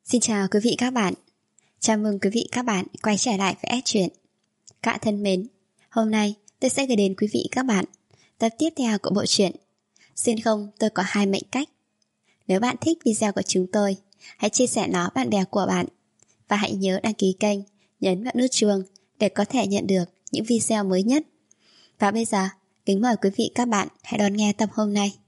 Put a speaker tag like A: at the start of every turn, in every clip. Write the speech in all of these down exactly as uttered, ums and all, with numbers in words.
A: Xin chào quý vị các bạn. Chào mừng quý vị các bạn quay trở lại với S Truyện. Các bạn thân mến, hôm nay tôi sẽ gửi đến quý vị các bạn tập tiếp theo của bộ truyện Xuyên không tôi có hai mệnh cách. Nếu bạn thích video của chúng tôi, hãy chia sẻ nó bạn bè của bạn và hãy nhớ đăng ký kênh, nhấn vào nút chuông để có thể nhận được những video mới nhất. Và bây giờ, kính mời quý vị các bạn hãy đón nghe tập hôm nay.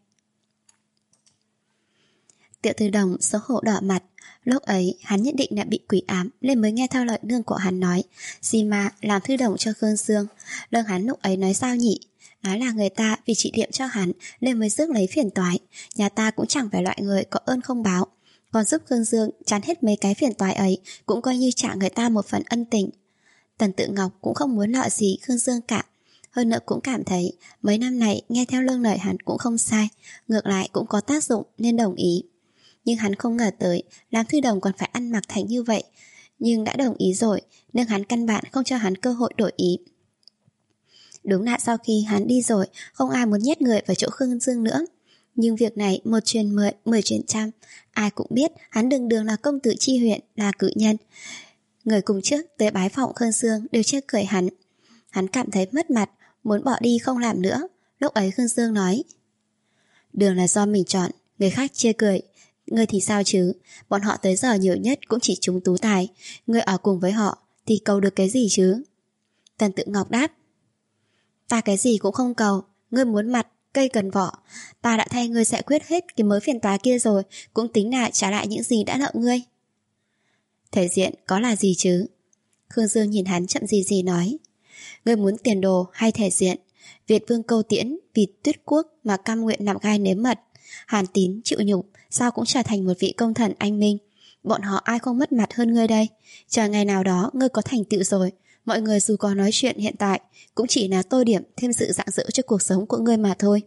A: Tiểu Thư Đồng xấu hổ đỏ mặt. Lúc ấy hắn nhận định là bị quỷ ám nên mới nghe theo lời nương của hắn nói gì mà làm thư đồng cho Khương Dương. Lương hắn lúc ấy nói sao nhỉ? Nói là người ta vì trị điểm cho hắn nên mới rước lấy phiền toái. Nhà ta cũng chẳng phải loại người có ơn không báo, còn giúp Khương Dương chán hết mấy cái phiền toái ấy cũng coi như trả người ta một phần ân tình. Tần Tự Ngọc cũng không muốn nợ gì Khương Dương cả. Hơn nữa cũng cảm thấy mấy năm này nghe theo lương lời hắn cũng không sai, ngược lại cũng có tác dụng nên đồng ý. Nhưng hắn không ngờ tới làm thư đồng còn phải ăn mặc thành như vậy. Nhưng đã đồng ý rồi nên hắn căn bản không cho hắn cơ hội đổi ý. Đúng là sau khi hắn đi rồi, không ai muốn nhét người vào chỗ Khương Dương nữa. Nhưng việc này một truyền mười, mười truyền trăm. Ai cũng biết hắn đường đường là công tử chi huyện, là cử nhân. Người cùng trước tới bái phỏng Khương Dương đều chê cười hắn. Hắn cảm thấy mất mặt, muốn bỏ đi không làm nữa. Lúc ấy Khương Dương nói: đường là do mình chọn, người khác chê cười, ngươi thì sao chứ? Bọn họ tới giờ nhiều nhất cũng chỉ trúng tú tài, ngươi ở cùng với họ thì cầu được cái gì chứ? Tần Tự Ngọc đáp: ta cái gì cũng không cầu, ngươi muốn mặt, cây cần vỏ. Ta đã thay ngươi giải quyết hết cái mớ phiền toái kia rồi, cũng tính là trả lại những gì đã nợ ngươi. Thể diện có là gì chứ? Khương Dương nhìn hắn chậm gì gì nói: ngươi muốn tiền đồ hay thể diện? Việt Vương Câu Tiễn vì Tuyết Quốc mà cam nguyện nằm gai nếm mật. Hàn Tín chịu nhục, sao cũng trở thành một vị công thần anh minh. Bọn họ ai không mất mặt hơn ngươi đây? Chờ ngày nào đó ngươi có thành tựu rồi, mọi người dù có nói chuyện hiện tại cũng chỉ là tô điểm thêm sự rạng rỡ cho cuộc sống của ngươi mà thôi.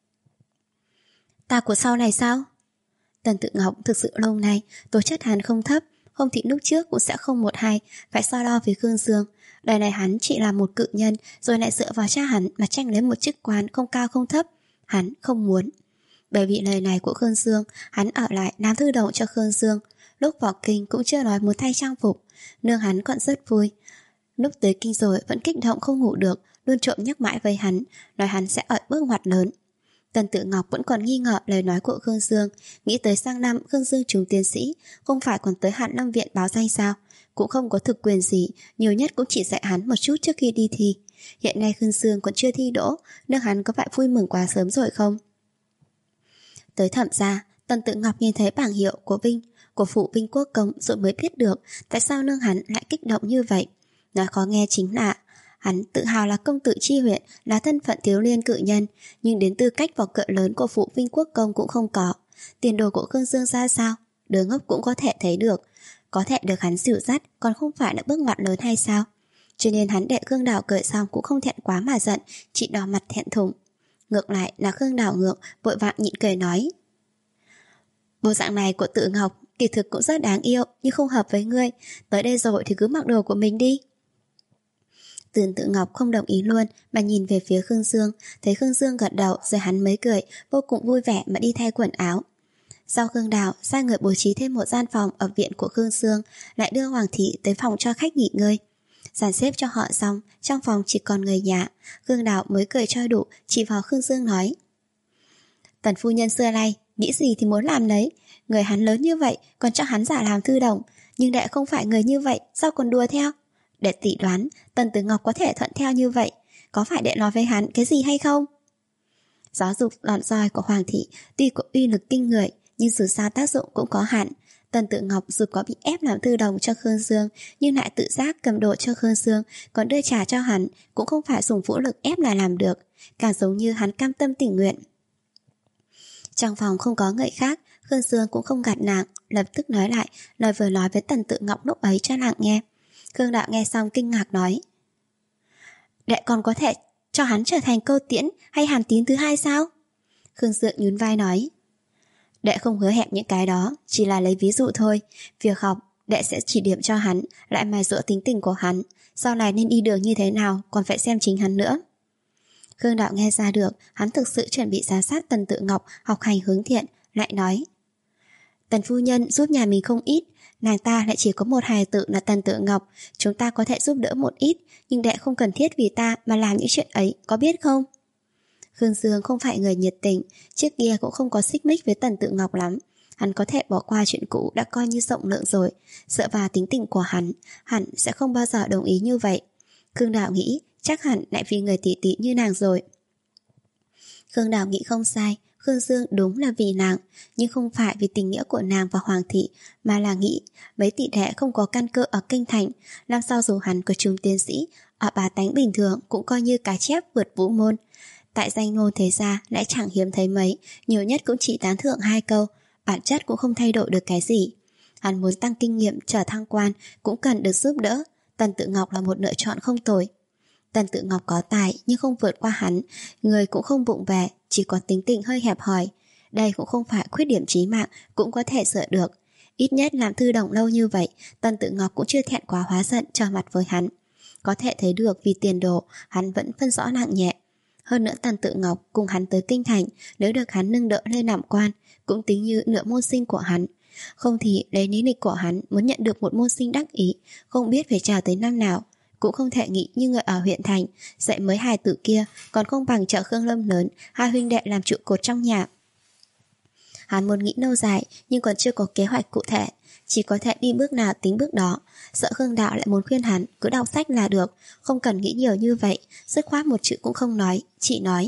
A: Ta của sau này sao? Tần Tự Ngọc thực sự lâu nay tố chất hắn không thấp, không thì lúc trước cũng sẽ không một hai phải so đo với Khương Dương. Đời này hắn chỉ là một cự nhân, rồi lại dựa vào cha hắn mà tranh lấy một chức quan không cao không thấp. Hắn không muốn. Bởi vì lời này của Khương Dương, hắn ở lại làm thư đồng cho Khương Dương. Lúc vào kinh cũng chưa nói muốn thay trang phục. Nương hắn còn rất vui. Lúc tới kinh rồi vẫn kích động không ngủ được, luôn trộm nhắc mãi với hắn, nói hắn sẽ ở bước ngoặt lớn. Tần Tự Ngọc vẫn còn nghi ngờ lời nói của Khương Dương, nghĩ tới sang năm Khương Dương trúng tiến sĩ, không phải còn tới Hàn Lâm viện báo danh sao? Cũng không có thực quyền gì, nhiều nhất cũng chỉ dạy hắn một chút trước khi đi thi. Hiện nay Khương Dương còn chưa thi đỗ, nương hắn có phải vui mừng quá sớm rồi không? Tới thẩm gia, Tần Tự Ngọc nhìn thấy bảng hiệu của Vinh, của phụ Vinh Quốc Công rồi mới biết được tại sao nương hắn lại kích động như vậy. Nói khó nghe chính là hắn tự hào là công tử chi huyện, là thân phận thiếu niên cự nhân, nhưng đến tư cách vào cỡ lớn của phụ Vinh Quốc Công cũng không có. Tiền đồ của Khương Dương ra sao, đứa ngốc cũng có thể thấy được. Có thể được hắn dìu dắt còn không phải là bước ngoặt lớn hay sao? Cho nên hắn để Khương Đào cười xong cũng không thẹn quá mà giận, chỉ đỏ mặt thẹn thùng. Ngược lại là Khương Đào ngượng, vội vàng nhịn cười nói: bộ dạng này của Tự Ngọc kỳ thực cũng rất đáng yêu, nhưng không hợp với ngươi. Tới đây rồi thì cứ mặc đồ của mình đi. Tần Tự Ngọc không đồng ý luôn mà nhìn về phía Khương Dương, thấy Khương Dương gật đầu rồi hắn mới cười, vô cùng vui vẻ mà đi thay quần áo. Sau Khương Đào sai người bố trí thêm một gian phòng ở viện của Khương Dương, lại đưa Hoàng thị tới phòng cho khách nghỉ ngơi. Dàn xếp cho họ xong, trong phòng chỉ còn người nhà. Khương Đào mới cười cho đủ, chỉ vào Khương Dương nói: Tần phu nhân xưa nay nghĩ gì thì muốn làm đấy. Người hắn lớn như vậy còn cho hắn giả làm thư đồng, nhưng đệ không phải người như vậy, sao còn đùa theo? Đệ tỷ đoán Tần Tử Ngọc có thể thuận theo như vậy, có phải đệ nói với hắn cái gì hay không? Giáo dục đòn roi của Hoàng thị tuy có uy lực kinh người, nhưng dù sao tác dụng cũng có hạn. Tần Tự Ngọc dù có bị ép làm thư đồng cho Khương Dương, nhưng lại tự giác cầm đồ cho Khương Dương, còn đưa trả cho hắn, cũng không phải dùng vũ lực ép là làm được, càng giống như hắn cam tâm tình nguyện. Trong phòng không có người khác, Khương Dương cũng không gạt nàng, lập tức nói lại lời vừa nói với Tần Tự Ngọc lúc ấy cho nàng nghe. Khương Đạo nghe xong kinh ngạc nói: đệ còn có thể cho hắn trở thành Câu Tiễn hay Hàn Tín thứ hai sao? Khương Dương nhún vai nói: đệ không hứa hẹn những cái đó, chỉ là lấy ví dụ thôi. Việc học, đệ sẽ chỉ điểm cho hắn, lại mài giũa tính tình của hắn. Sau này nên đi đường như thế nào còn phải xem chính hắn nữa. Khương Đạo nghe ra được hắn thực sự chuẩn bị giám sát Tần Tự Ngọc học hành hướng thiện, lại nói: Tần phu nhân giúp nhà mình không ít, nàng ta lại chỉ có một hài tử là Tần Tự Ngọc. Chúng ta có thể giúp đỡ một ít, nhưng đệ không cần thiết vì ta mà làm những chuyện ấy, có biết không? Khương Dương không phải người nhiệt tình, trước kia cũng không có xích mích với Tần Tự Ngọc lắm. Hắn có thể bỏ qua chuyện cũ đã coi như rộng lượng rồi. Dựa vào tính tình của hắn, hắn sẽ không bao giờ đồng ý như vậy. Khương Đào nghĩ chắc hẳn lại vì người tỷ tỷ như nàng rồi. Khương Đào nghĩ không sai, Khương Dương đúng là vì nàng, nhưng không phải vì tình nghĩa của nàng và Hoàng thị, mà là nghĩ mấy tỷ đệ không có căn cơ ở kinh thành, làm sao dù hắn có trúng tiến sĩ, ở bá tánh bình thường cũng coi như cá chép vượt vũ môn. Tại danh ngôn thế gia lại chẳng hiếm thấy mấy, nhiều nhất cũng chỉ tán thưởng hai câu, bản chất cũng không thay đổi được cái gì. Hắn muốn tăng kinh nghiệm trở thăng quan cũng cần được giúp đỡ. Tần Tự Ngọc là một lựa chọn không tồi. Tần Tự Ngọc có tài nhưng không vượt qua hắn, người cũng không vụng về, chỉ có tính tình hơi hẹp hòi. Đây cũng không phải khuyết điểm chí mạng, cũng có thể sửa được. Ít nhất làm thư đồng lâu như vậy, Tần Tự Ngọc cũng chưa thẹn quá hóa giận trở mặt với hắn. Có thể thấy được vì tiền đồ, hắn vẫn phân rõ nặng nhẹ. Hơn nữa Tần Tự Ngọc cùng hắn tới kinh thành, nếu được hắn nâng đỡ lên làm quan, cũng tính như nửa môn sinh của hắn. Không thì lấy lý lịch của hắn muốn nhận được một môn sinh đắc ý, không biết phải chờ tới năm nào. Cũng không thể nghĩ như người ở huyện thành, dạy mới hài tử kia còn không bằng chợ Khương Lâm lớn, hai huynh đệ làm trụ cột trong nhà. Hắn muốn nghĩ lâu dài nhưng còn chưa có kế hoạch cụ thể, chỉ có thể đi bước nào tính bước đó. Sợ Khương Đạo lại muốn khuyên hắn cứ đọc sách là được, không cần nghĩ nhiều như vậy. Dứt khoát một chữ cũng không nói, chỉ nói: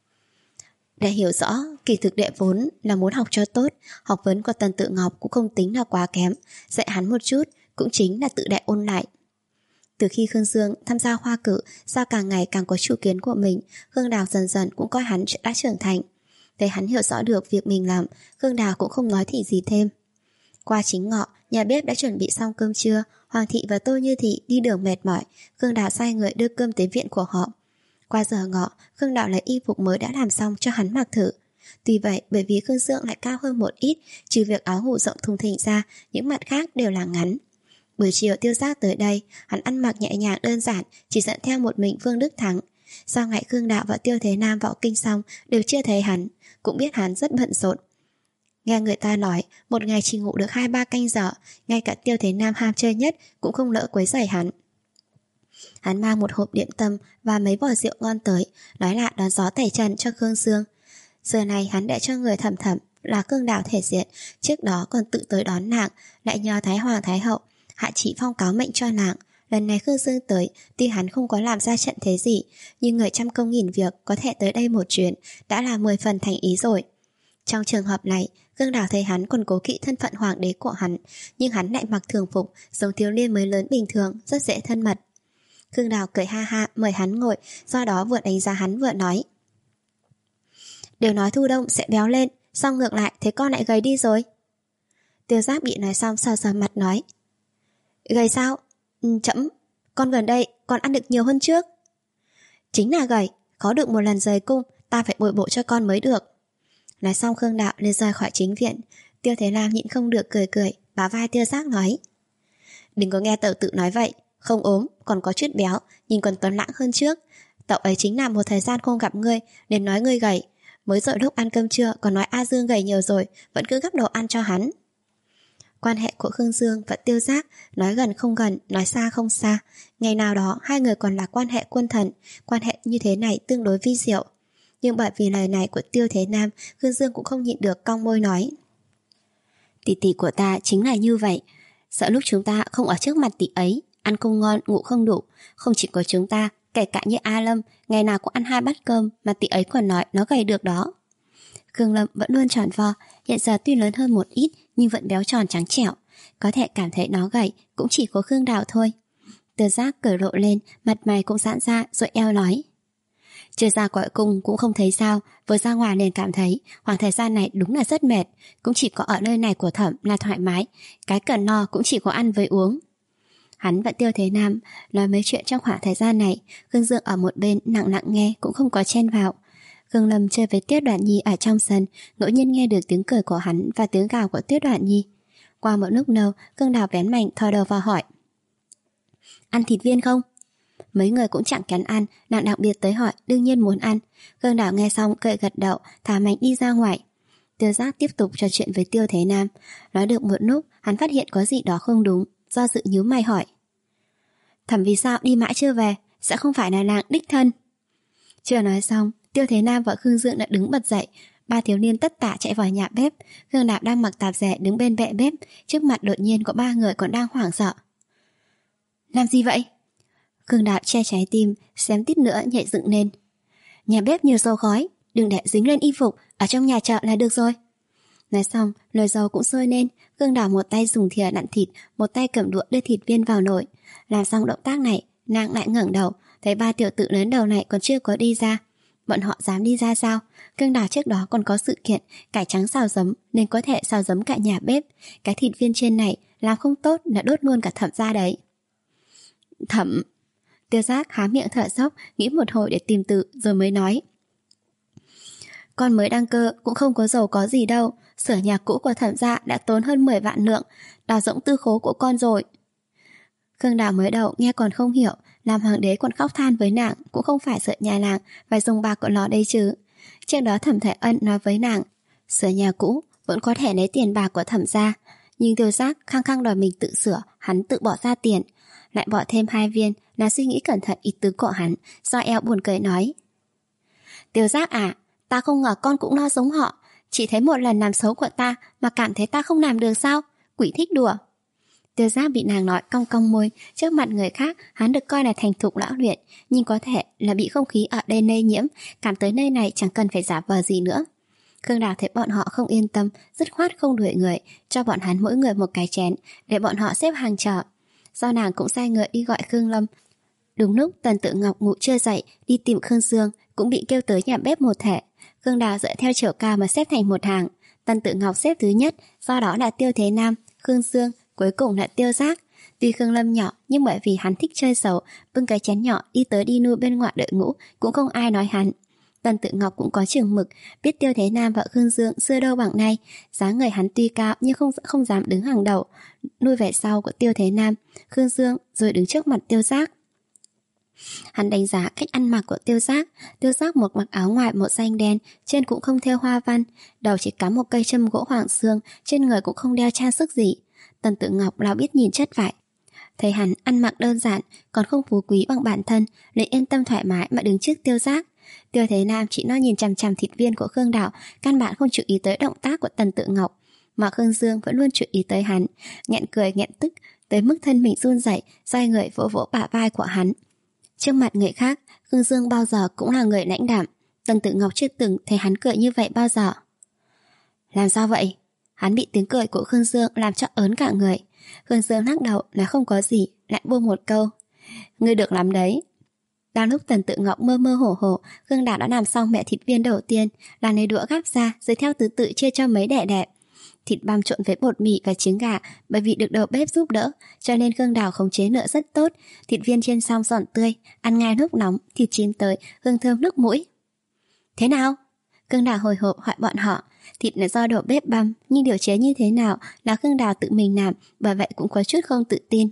A: để hiểu rõ, kỳ thực đệ vốn là muốn học cho tốt. Học vấn của Tần Tự Ngọc cũng không tính là quá kém, dạy hắn một chút cũng chính là tự đệ ôn lại. Từ khi Khương Dương tham gia khoa cử, sao càng ngày càng có chủ kiến của mình, Khương Đào dần dần cũng coi hắn đã trưởng thành. Thấy hắn hiểu rõ được việc mình làm, Khương Đào cũng không nói thì gì thêm. Qua chính ngọ, nhà bếp đã chuẩn bị xong cơm trưa. Hoàng thị và Tô Như Thị đi đường mệt mỏi, Khương Đào sai người đưa cơm tới viện của họ. Qua giờ ngọ, Khương Đào lấy y phục mới đã làm xong cho hắn mặc thử. Tuy vậy, bởi vì Khương Dương lại cao hơn một ít, trừ việc áo ngủ rộng thùng thình ra, những mặt khác đều là ngắn. Buổi chiều Tiêu Giác tới đây, hắn ăn mặc nhẹ nhàng đơn giản, chỉ dẫn theo một mình Vương Đức Thắng. Sau ngày Khương Đạo và Tiêu Thế Nam vào kinh xong, đều chưa thấy hắn, cũng biết hắn rất bận rộn. Nghe người ta nói, một ngày chỉ ngủ được hai ba canh giờ, ngay cả Tiêu Thế Nam ham chơi nhất cũng không lỡ quấy rầy hắn. Hắn mang một hộp điểm tâm và mấy vò rượu ngon tới, nói là đón gió tẩy trần cho Khương Dương. Giờ này hắn để cho người thẩm thẩm là Khương Đào thể diện, trước đó còn tự tới đón nàng, lại nhờ Thái Hoàng Thái Hậu hạ chỉ phong cáo mệnh cho nàng. Lần này Khương Dương tới, tuy hắn không có làm ra trận thế gì, nhưng người trăm công nghìn việc có thể tới đây một chuyến đã là mười phần thành ý rồi. Trong trường hợp này, Khương Đào thấy hắn còn cố kỵ thân phận hoàng đế của hắn, nhưng hắn lại mặc thường phục, giống thiếu niên mới lớn bình thường, rất dễ thân mật. Khương Đào cười ha ha mời hắn ngồi, do đó vừa đánh giá hắn vừa nói: đều nói Thu Đông sẽ béo lên, xong ngược lại thế con lại gầy đi rồi. Tiêu Giác bị nói xong sờ sờ mặt nói: gầy sao? Ừ, chậm, con gần đây còn ăn được nhiều hơn trước. Chính là gầy, có được một lần rời cung, ta phải bồi bổ cho con mới được. Nói xong Khương Đạo lên rời khỏi chính viện. Tiêu Thế Lam nhịn không được cười cười, bả vai Tiêu Giác nói: đừng có nghe Tẩu tự nói vậy, không ốm, còn có chút béo, nhìn còn tuấn lãng hơn trước. Tẩu ấy chính là một thời gian không gặp ngươi nên nói ngươi gầy, mới rồi lúc ăn cơm trưa còn nói A Dương gầy nhiều rồi, vẫn cứ gắp đồ ăn cho hắn. Quan hệ của Khương Dương và Tiêu Giác nói gần không gần, nói xa không xa. Ngày nào đó hai người còn là quan hệ quân thần, quan hệ như thế này tương đối vi diệu. Nhưng bởi vì lời này của Tiêu Thế Nam, Khương Dương cũng không nhịn được cong môi nói: tỷ tỷ của ta chính là như vậy, sợ lúc chúng ta không ở trước mặt tỷ ấy, ăn không ngon, ngủ không đủ. Không chỉ có chúng ta, kể cả như A Lâm, ngày nào cũng ăn hai bát cơm mà tỷ ấy còn nói nó gầy được đó. Khương Lâm vẫn luôn tròn vo, hiện giờ tuy lớn hơn một ít nhưng vẫn béo tròn trắng trẻo, có thể cảm thấy nó gầy cũng chỉ có Khương Đào thôi. Tiêu Giác cởi rộ lên, mặt mày cũng giãn ra rồi eo nói: chưa ra cõi cung cũng không thấy sao, vừa ra ngoài liền cảm thấy khoảng thời gian này đúng là rất mệt, cũng chỉ có ở nơi này của thẩm là thoải mái, cái cần no cũng chỉ có ăn với uống. Hắn và Tiêu Thế Nam nói mấy chuyện trong khoảng thời gian này, Khương Dương ở một bên lặng lặng nghe cũng không có chen vào. Khương Lâm chơi với Tuyết Đoản Nhi ở trong sân, ngẫu nhiên nghe được tiếng cười của hắn và tiếng gào của Tuyết Đoản Nhi. Qua một lúc lâu, Khương Đào vén mảnh thò đầu vào hỏi: ăn thịt viên không? Mấy người cũng chẳng kén ăn, nàng đặc biệt tới hỏi, đương nhiên muốn ăn. Khương Đào nghe xong cười gật đầu, thả mảnh đi ra ngoài. Tiêu Giác tiếp tục trò chuyện với Tiêu Thế Nam. Nói được một lúc, hắn phát hiện có gì đó không đúng, do dự nhíu mày hỏi: Thẩm vì sao đi mãi chưa về? Sẽ không phải là nàng đích thân? Chưa nói xong, Tiêu Thế Nam và Khương Dương đã đứng bật dậy. Ba thiếu niên tất tả chạy vào nhà bếp. Khương Đào đang mặc tạp dề đứng bên bệ bếp. Trước mặt đột nhiên có ba người còn đang hoảng sợ. Làm gì vậy? Khương Đào che trái tim, xém tít nữa nhảy dựng lên. Nhà bếp nhiều dầu khói, đừng để dính lên y phục, ở trong nhà chợ là được rồi. Nói xong, nồi dầu cũng sôi lên. Khương Đào một tay dùng thìa nặn thịt, một tay cầm đũa đưa thịt viên vào nồi. Làm xong động tác này, nàng lại ngẩng đầu, thấy ba tiểu tử lớn đầu này còn chưa có đi ra. Bọn họ dám đi ra sao? Khương Đào trước đó còn có sự kiện cải trắng xào giấm, nên có thể xào giấm cả nhà bếp. Cái thịt viên trên này làm không tốt là đốt luôn cả Thẩm ra đấy. Thẩm. Tiêu Giác há miệng thở dốc, nghĩ một hồi để tìm từ rồi mới nói: Con mới đăng cơ cũng không có giàu có gì đâu. Sửa nhà cũ của Thẩm gia đã tốn hơn mười vạn lượng, đào rỗng tư khố của con rồi. Khương Đào mới đầu nghe còn không hiểu, làm hoàng đế còn khóc than với nàng cũng không phải sợ nhà nàng phải dùng bạc của nó đây chứ. Trước đó Thẩm Thể Ân nói với nàng, sửa nhà cũ vẫn có thể lấy tiền bạc của Thẩm gia, nhưng Tiêu Giác khăng khăng đòi mình tự sửa, hắn tự bỏ ra tiền, lại bỏ thêm hai viên là suy nghĩ cẩn thận ý tứ của hắn. Do eo buồn cười nói: Tiêu Giác à, ta không ngờ con cũng lo giống họ, chỉ thấy một lần làm xấu của ta mà cảm thấy ta không làm được sao? Quỷ thích đùa. Tiêu Giác bị nàng nói cong cong môi. Trước mặt người khác hắn được coi là thành thục lão luyện, nhưng có thể là bị không khí ở đây lây nhiễm, cảm tới nơi này chẳng cần phải giả vờ gì nữa. Khương Đào thấy bọn họ không yên tâm, dứt khoát không đuổi người, cho bọn hắn mỗi người một cái chén để bọn họ xếp hàng chờ. Do nàng cũng sai người đi gọi Khương Lâm. Đúng lúc Tần Tự Ngọc ngủ chưa dậy đi tìm Khương Dương, cũng bị kêu tới nhà bếp một thể. Khương Đào dựa theo chiều cao mà xếp thành một hàng. Tần Tự Ngọc xếp thứ nhất, do đó là Tiêu Thế Nam, Khương Dương, cuối cùng là Tiêu Giác. Tuy Khương Lâm nhỏ, nhưng bởi vì hắn thích chơi xấu, bưng cái chén nhỏ đi tới đi lui bên ngoài đội ngũ, cũng không ai nói hắn. Tần Tự Ngọc cũng có chừng mực, biết Tiêu Thế Nam và Khương Dương xưa đâu bằng nay. Dáng người hắn tuy cao nhưng không không dám đứng hàng đầu, nuôi về sau của Tiêu Thế Nam, Khương Dương, rồi đứng trước mặt Tiêu Giác. Hắn đánh giá cách ăn mặc của Tiêu Giác. Tiêu Giác một mặc áo ngoài một xanh đen, trên cũng không thêu hoa văn, đầu chỉ cắm một cây châm gỗ hoàng xương, trên người cũng không đeo trang sức gì. Tần Tự Ngọc lao biết nhìn chất vải, thấy hắn ăn mặc đơn giản, còn không phú quý bằng bản thân, nên yên tâm thoải mái mà đứng trước Tiêu Giác. Tiêu Thế Nam chỉ lo nhìn chằm chằm thịt viên của Khương Đào, căn bản không chú ý tới động tác của Tần Tự Ngọc, mà Khương Dương vẫn luôn chú ý tới hắn, nghẹn cười nghẹn tức tới mức thân mình run rẩy, xoay người vỗ vỗ bả vai của hắn. Trước mặt người khác, Khương Dương bao giờ cũng là người lãnh đạm. Tần Tự Ngọc chưa từng thấy hắn cười như vậy bao giờ. Làm sao vậy? Hắn bị tiếng cười của Khương Dương làm cho ớn cả người. Khương Dương lắc đầu là không có gì, lại buông một câu: Ngươi được lắm đấy. Đang lúc Tần Tự Ngọc mơ mơ hồ hồ, Khương Đào đã làm xong mẹ thịt viên đầu tiên, là lấy đũa gắp ra rồi theo thứ tự chia cho mấy đẻ đẹp. Thịt băm trộn với bột mì và trứng gà, bởi vì được đầu bếp giúp đỡ, cho nên Khương Đào khống chế lửa rất tốt. Thịt viên chiên xong giòn tươi, ăn ngay lúc nóng, thịt chín tới, hương thơm nước mũi. Thế nào? Khương Đào hồi hộp hỏi bọn họ. Thịt là do đầu bếp băm, nhưng điều chế như thế nào là Khương Đào tự mình làm, bởi vậy cũng có chút không tự tin.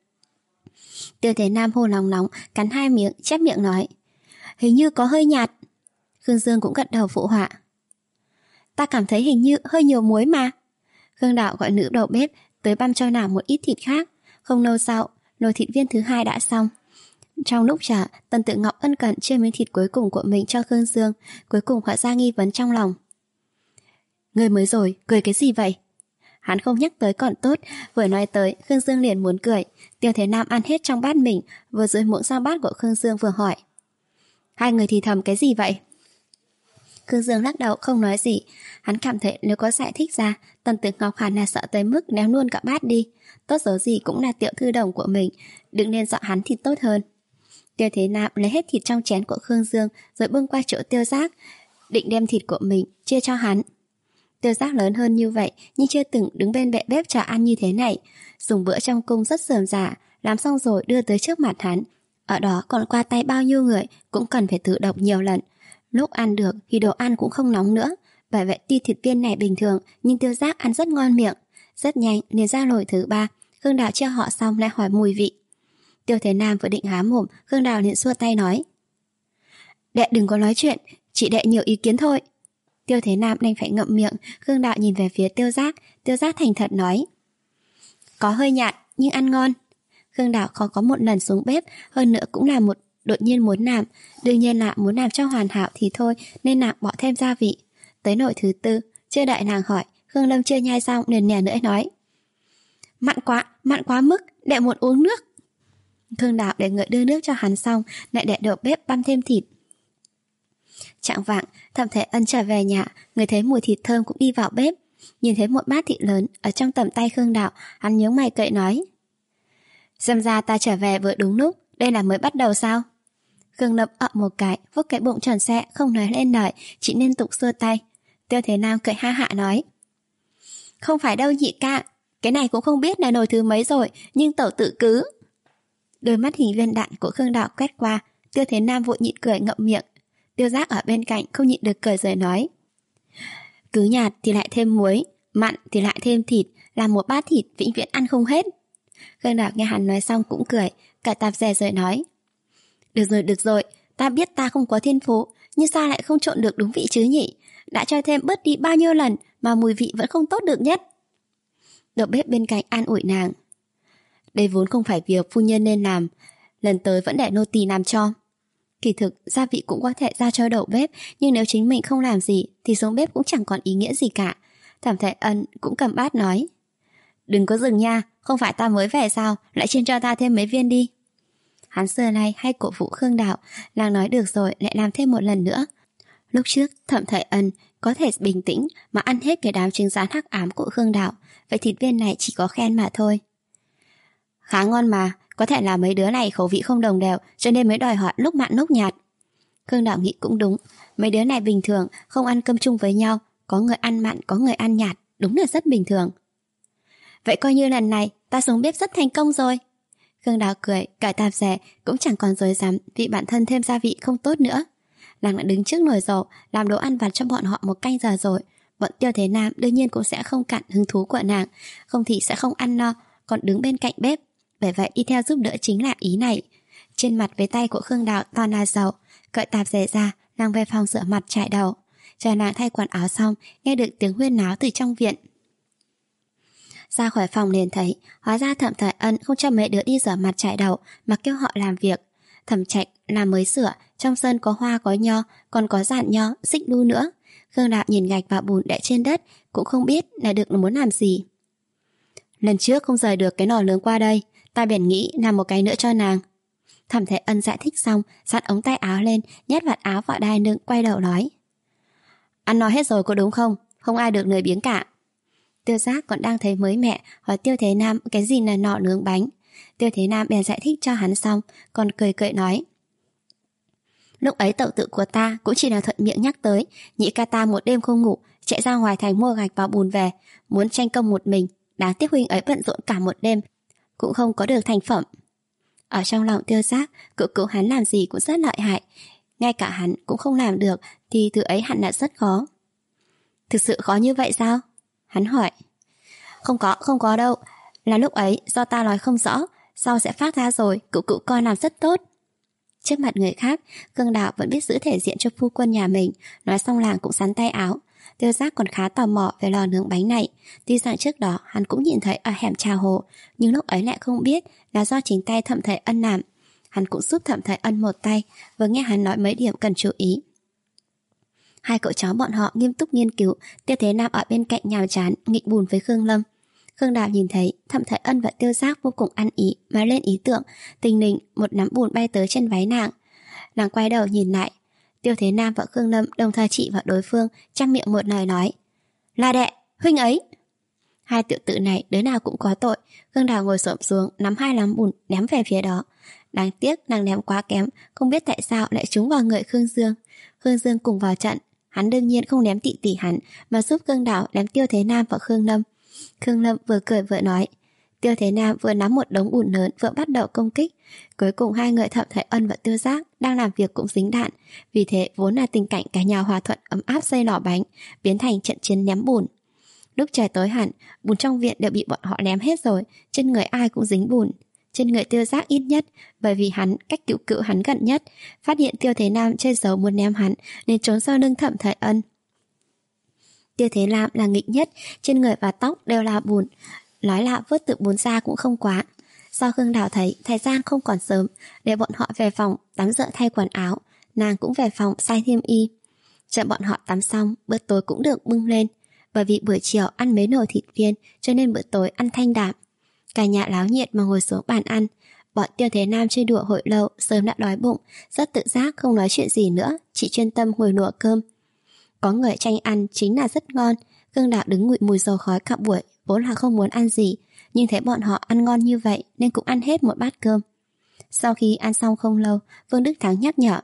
A: Tiêu Thế Nam hô nóng nóng, cắn hai miếng, chép miệng nói: Hình như có hơi nhạt. Khương Dương cũng gật đầu phụ họa: Ta cảm thấy hình như hơi nhiều muối mà. Khương Đào gọi nữ đầu bếp tới băm cho nàng một ít thịt khác. Không lâu sau, nồi thịt viên thứ hai đã xong. Trong lúc chờ, Tần Tự Ngọc ân cần chia miếng thịt cuối cùng của mình cho Khương Dương. Cuối cùng họ ra nghi vấn trong lòng: Người mới rồi, cười cái gì vậy? Hắn không nhắc tới còn tốt, vừa nói tới Khương Dương liền muốn cười. Tiêu Thế Nam ăn hết trong bát mình, vừa dưới muỗng sang bát của Khương Dương vừa hỏi: Hai người thì thầm cái gì vậy? Khương Dương lắc đầu không nói gì. Hắn cảm thấy nếu có giải thích ra, Tần Tự Ngọc hẳn là sợ tới mức ném luôn cả bát đi. Tốt xấu gì cũng là tiểu thư đồng của mình, đừng nên dọa hắn thì tốt hơn. Tiêu Thế Nam lấy hết thịt trong chén của Khương Dương rồi bưng qua chỗ Tiêu Giác, định đem thịt của mình chia cho hắn. Tiêu Giác lớn hơn như vậy nhưng chưa từng đứng bên bệ bếp chờ ăn như thế này. Dùng bữa trong cung rất rườm rà, làm xong rồi đưa tới trước mặt hắn. Ở đó còn qua tay bao nhiêu người cũng cần phải thử độc nhiều lần. Lúc ăn được thì đồ ăn cũng không nóng nữa, bởi vậy tuy thịt viên này bình thường nhưng Tiêu Giác ăn rất ngon miệng. Rất nhanh liền ra nồi thứ ba. Khương Đào chia họ xong lại hỏi mùi vị. Tiêu Thế Nam vừa định há mồm, Khương Đào liền xua tay nói: Đệ đừng có nói chuyện, chị đệ nhiều ý kiến thôi. Tiêu Thế Nam đành phải ngậm miệng. Khương Đạo nhìn về phía Tiêu Giác. Tiêu Giác thành thật nói: có hơi nhạt nhưng ăn ngon. Khương Đạo khó có một lần xuống bếp, hơn nữa cũng là một đột nhiên muốn làm, đương nhiên là muốn làm cho hoàn hảo thì thôi, nên nàng bỏ thêm gia vị. Tới nồi thứ tư, chưa đợi nàng hỏi, Khương Lâm chưa nhai xong liền nè nữa nói: mặn quá, mặn quá mức, đệ muốn uống nước. Khương Đạo để người đưa nước cho hắn xong, lại để đầu bếp băm thêm thịt. Chạng vạng, Thẩm Thể Ân trở về nhà, người thấy mùi thịt thơm cũng đi vào bếp. Nhìn thấy một bát thịt lớn ở trong tầm tay Khương Đạo, hắn nhướng mày cậy nói: xem ra ta trở về vừa đúng lúc, đây là mới bắt đầu sao? Khương Lâm ậm một cái, vuốt cái bụng tròn xe, không nói lên lời, chỉ liên tục xua tay. Tiêu Thế Nam cười ha hả nói: không phải đâu nhị ca, cái này cũng không biết là nồi thứ mấy rồi, nhưng tẩu tự cứ. Đôi mắt hình viên đạn của Khương Đạo quét qua, Tiêu Thế Nam vội nhịn cười ngậm miệng. Tiêu Giác ở bên cạnh không nhịn được cười rồi nói: cứ nhạt thì lại thêm muối, mặn thì lại thêm thịt, làm một bát thịt vĩnh viễn ăn không hết. Khương Đạo nghe hắn nói xong cũng cười, cả tạp dề rồi nói: được rồi, được rồi, ta biết ta không có thiên phú, nhưng sao lại không trộn được đúng vị chứ nhỉ? Đã cho thêm bớt đi bao nhiêu lần mà mùi vị vẫn không tốt được nhất. Đầu bếp bên cạnh an ủi nàng: đây vốn không phải việc phu nhân nên làm, lần tới vẫn để nô tỳ làm cho. Kỳ thực gia vị cũng có thể ra cho đầu bếp, nhưng nếu chính mình không làm gì thì xuống bếp cũng chẳng còn ý nghĩa gì cả. Thẩm Thể Ân cũng cầm bát nói: đừng có dừng nha, không phải ta mới về sao, lại chiên cho ta thêm mấy viên đi. Hắn xưa nay hay cổ vũ Khương Đạo, nàng nói được rồi lại làm thêm một lần nữa. Lúc trước Thẩm Thể Ân có thể bình tĩnh mà ăn hết cái đám trứng rán hắc ám của Khương Đạo, vậy thịt viên này chỉ có khen mà thôi. Khá ngon mà, có thể là mấy đứa này khẩu vị không đồng đều, cho nên mới đòi hỏi lúc mặn lúc nhạt. Khương Đạo nghĩ cũng đúng, mấy đứa này bình thường không ăn cơm chung với nhau, có người ăn mặn có người ăn nhạt, đúng là rất bình thường. Vậy coi như lần này ta xuống bếp rất thành công rồi. Khương Đạo cười, cởi tạp dề cũng chẳng còn dối dám vì bản thân thêm gia vị không tốt nữa. Nàng đã đứng trước nồi dầu làm đồ ăn vặt cho bọn họ một canh giờ rồi. Bọn Tiêu Thế Nam đương nhiên cũng sẽ không cản hứng thú của nàng, không thì sẽ không ăn no, còn đứng bên cạnh bếp. Bởi vậy đi theo giúp đỡ chính là ý này. Trên mặt với tay của Khương Đạo toàn là dầu. Cởi tạp dề ra, nàng về phòng rửa mặt chải đầu. Chờ nàng thay quần áo xong, nghe được tiếng huyên náo từ trong viện. Ra khỏi phòng liền thấy, hóa ra Thẩm Thể Ân không cho mấy đứa đi rửa mặt chải đầu mà kêu họ làm việc. Thẩm Trạch làm mới sửa, trong sân có hoa có nho, còn có giàn nho, xích đu nữa. Khương Đạo nhìn gạch và bùn để trên đất, cũng không biết là được muốn làm gì. Lần trước không rời được cái nỏ nướng qua đây, ta bèn nghĩ làm một cái nữa cho nàng. Thẩm Thể Ân giải thích xong, giặt ống tay áo lên, nhét vạt áo vào đai lưng, quay đầu nói: ăn nói hết rồi có đúng không? Không ai được lười biếng cả. Tiêu Giác còn đang thấy mới mẹ, hỏi Tiêu Thế Nam cái gì là nọ nướng bánh. Tiêu Thế Nam bèn giải thích cho hắn xong, còn cười cười nói: lúc ấy tẩu tự của ta cũng chỉ là thuận miệng nhắc tới, nhị ca ta một đêm không ngủ, chạy ra ngoài thành mua gạch và bùn về, muốn tranh công một mình, đáng tiếc huynh ấy bận rộn cả một đêm, cũng không có được thành phẩm. Ở trong lòng Tiêu Giác, cậu cứu hắn làm gì cũng rất lợi hại, ngay cả hắn cũng không làm được thì thứ ấy hẳn là rất khó. Thực sự khó như vậy sao? Hắn hỏi. Không có, không có đâu, là lúc ấy do ta nói không rõ, sau sẽ phát ra rồi, cậu cậu coi làm rất tốt. Trước mặt người khác, Khương Đạo vẫn biết giữ thể diện cho phu quân nhà mình. Nói xong làng cũng sắn tay áo. Tiêu Giác còn khá tò mò về lò nướng bánh này. Tuy rằng trước đó hắn cũng nhìn thấy ở hẻm trà hồ, nhưng lúc ấy lại không biết là do chính tay Thẩm Thể Ân làm. Hắn cũng giúp Thẩm Thể Ân một tay, vừa nghe hắn nói mấy điểm cần chú ý. Hai cậu cháu bọn họ nghiêm túc nghiên cứu. Tiêu Thế Nam ở bên cạnh nhào chán nghịch bùn với Khương Lâm. Khương Đạo nhìn thấy Thẩm Thể Ân và Tiêu Giác vô cùng ăn ý mà lên ý tưởng, tình lình một nắm bùn bay tới trên váy nàng. Nàng quay đầu nhìn lại, Tiêu Thế Nam và Khương Lâm đồng thời chỉ vào đối phương, trăm miệng một lời nói: là đệ, huynh ấy. Hai tiểu tử này đứa nào cũng có tội. Khương Đạo ngồi xổm xuống nắm hai nắm bùn ném về phía đó. Đáng tiếc nàng ném quá kém, không biết tại sao lại trúng vào người Khương Dương. Khương Dương cùng vào trận, hắn đương nhiên không ném tỉ tỉ hắn, mà giúp Khương Đạo ném Tiêu Thế Nam và Khương Lâm. Khương Lâm vừa cười vừa nói. Tiêu Thế Nam vừa nắm một đống bùn lớn vừa bắt đầu công kích. Cuối cùng hai người Thẩm Thể Ân và Tiêu Giác đang làm việc cũng dính đạn. Vì thế vốn là tình cảnh cả nhà hòa thuận ấm áp xây lò bánh, biến thành trận chiến ném bùn. Lúc trời tối hẳn, bùn trong viện đều bị bọn họ ném hết rồi, trên người ai cũng dính bùn. Trên người Tiêu Giác ít nhất, bởi vì hắn cách cựu cựu hắn gần nhất, phát hiện Tiêu Thế Nam chơi giấu muốn ném hắn nên trốn sau lưng Thẩm Thể Ân. Tiêu Thế Lam là nghịch nhất, trên người và tóc đều là bùn, nói là vớt tự bùn ra cũng không quá. Sau Khương Đào thấy thời gian không còn sớm, để bọn họ về phòng tắm rửa thay quần áo, nàng cũng về phòng sai thêm y. Chờ bọn họ tắm xong, bữa tối cũng được bưng lên. Bởi vì buổi chiều ăn mấy nồi thịt viên, cho nên bữa tối ăn thanh đạm. Cả nhà láo nhiệt mà ngồi xuống bàn ăn. Bọn Tiêu Thế Nam chơi đùa hội lâu, sớm đã đói bụng, rất tự giác không nói chuyện gì nữa, chỉ chuyên tâm hồi nụa cơm. Có người tranh ăn chính là rất ngon. Khương Đào đứng ngụy mùi dầu khói cả buổi, vốn là không muốn ăn gì, nhưng thấy bọn họ ăn ngon như vậy nên cũng ăn hết một bát cơm. Sau khi ăn xong không lâu, Vương Đức Thắng nhắc nhở: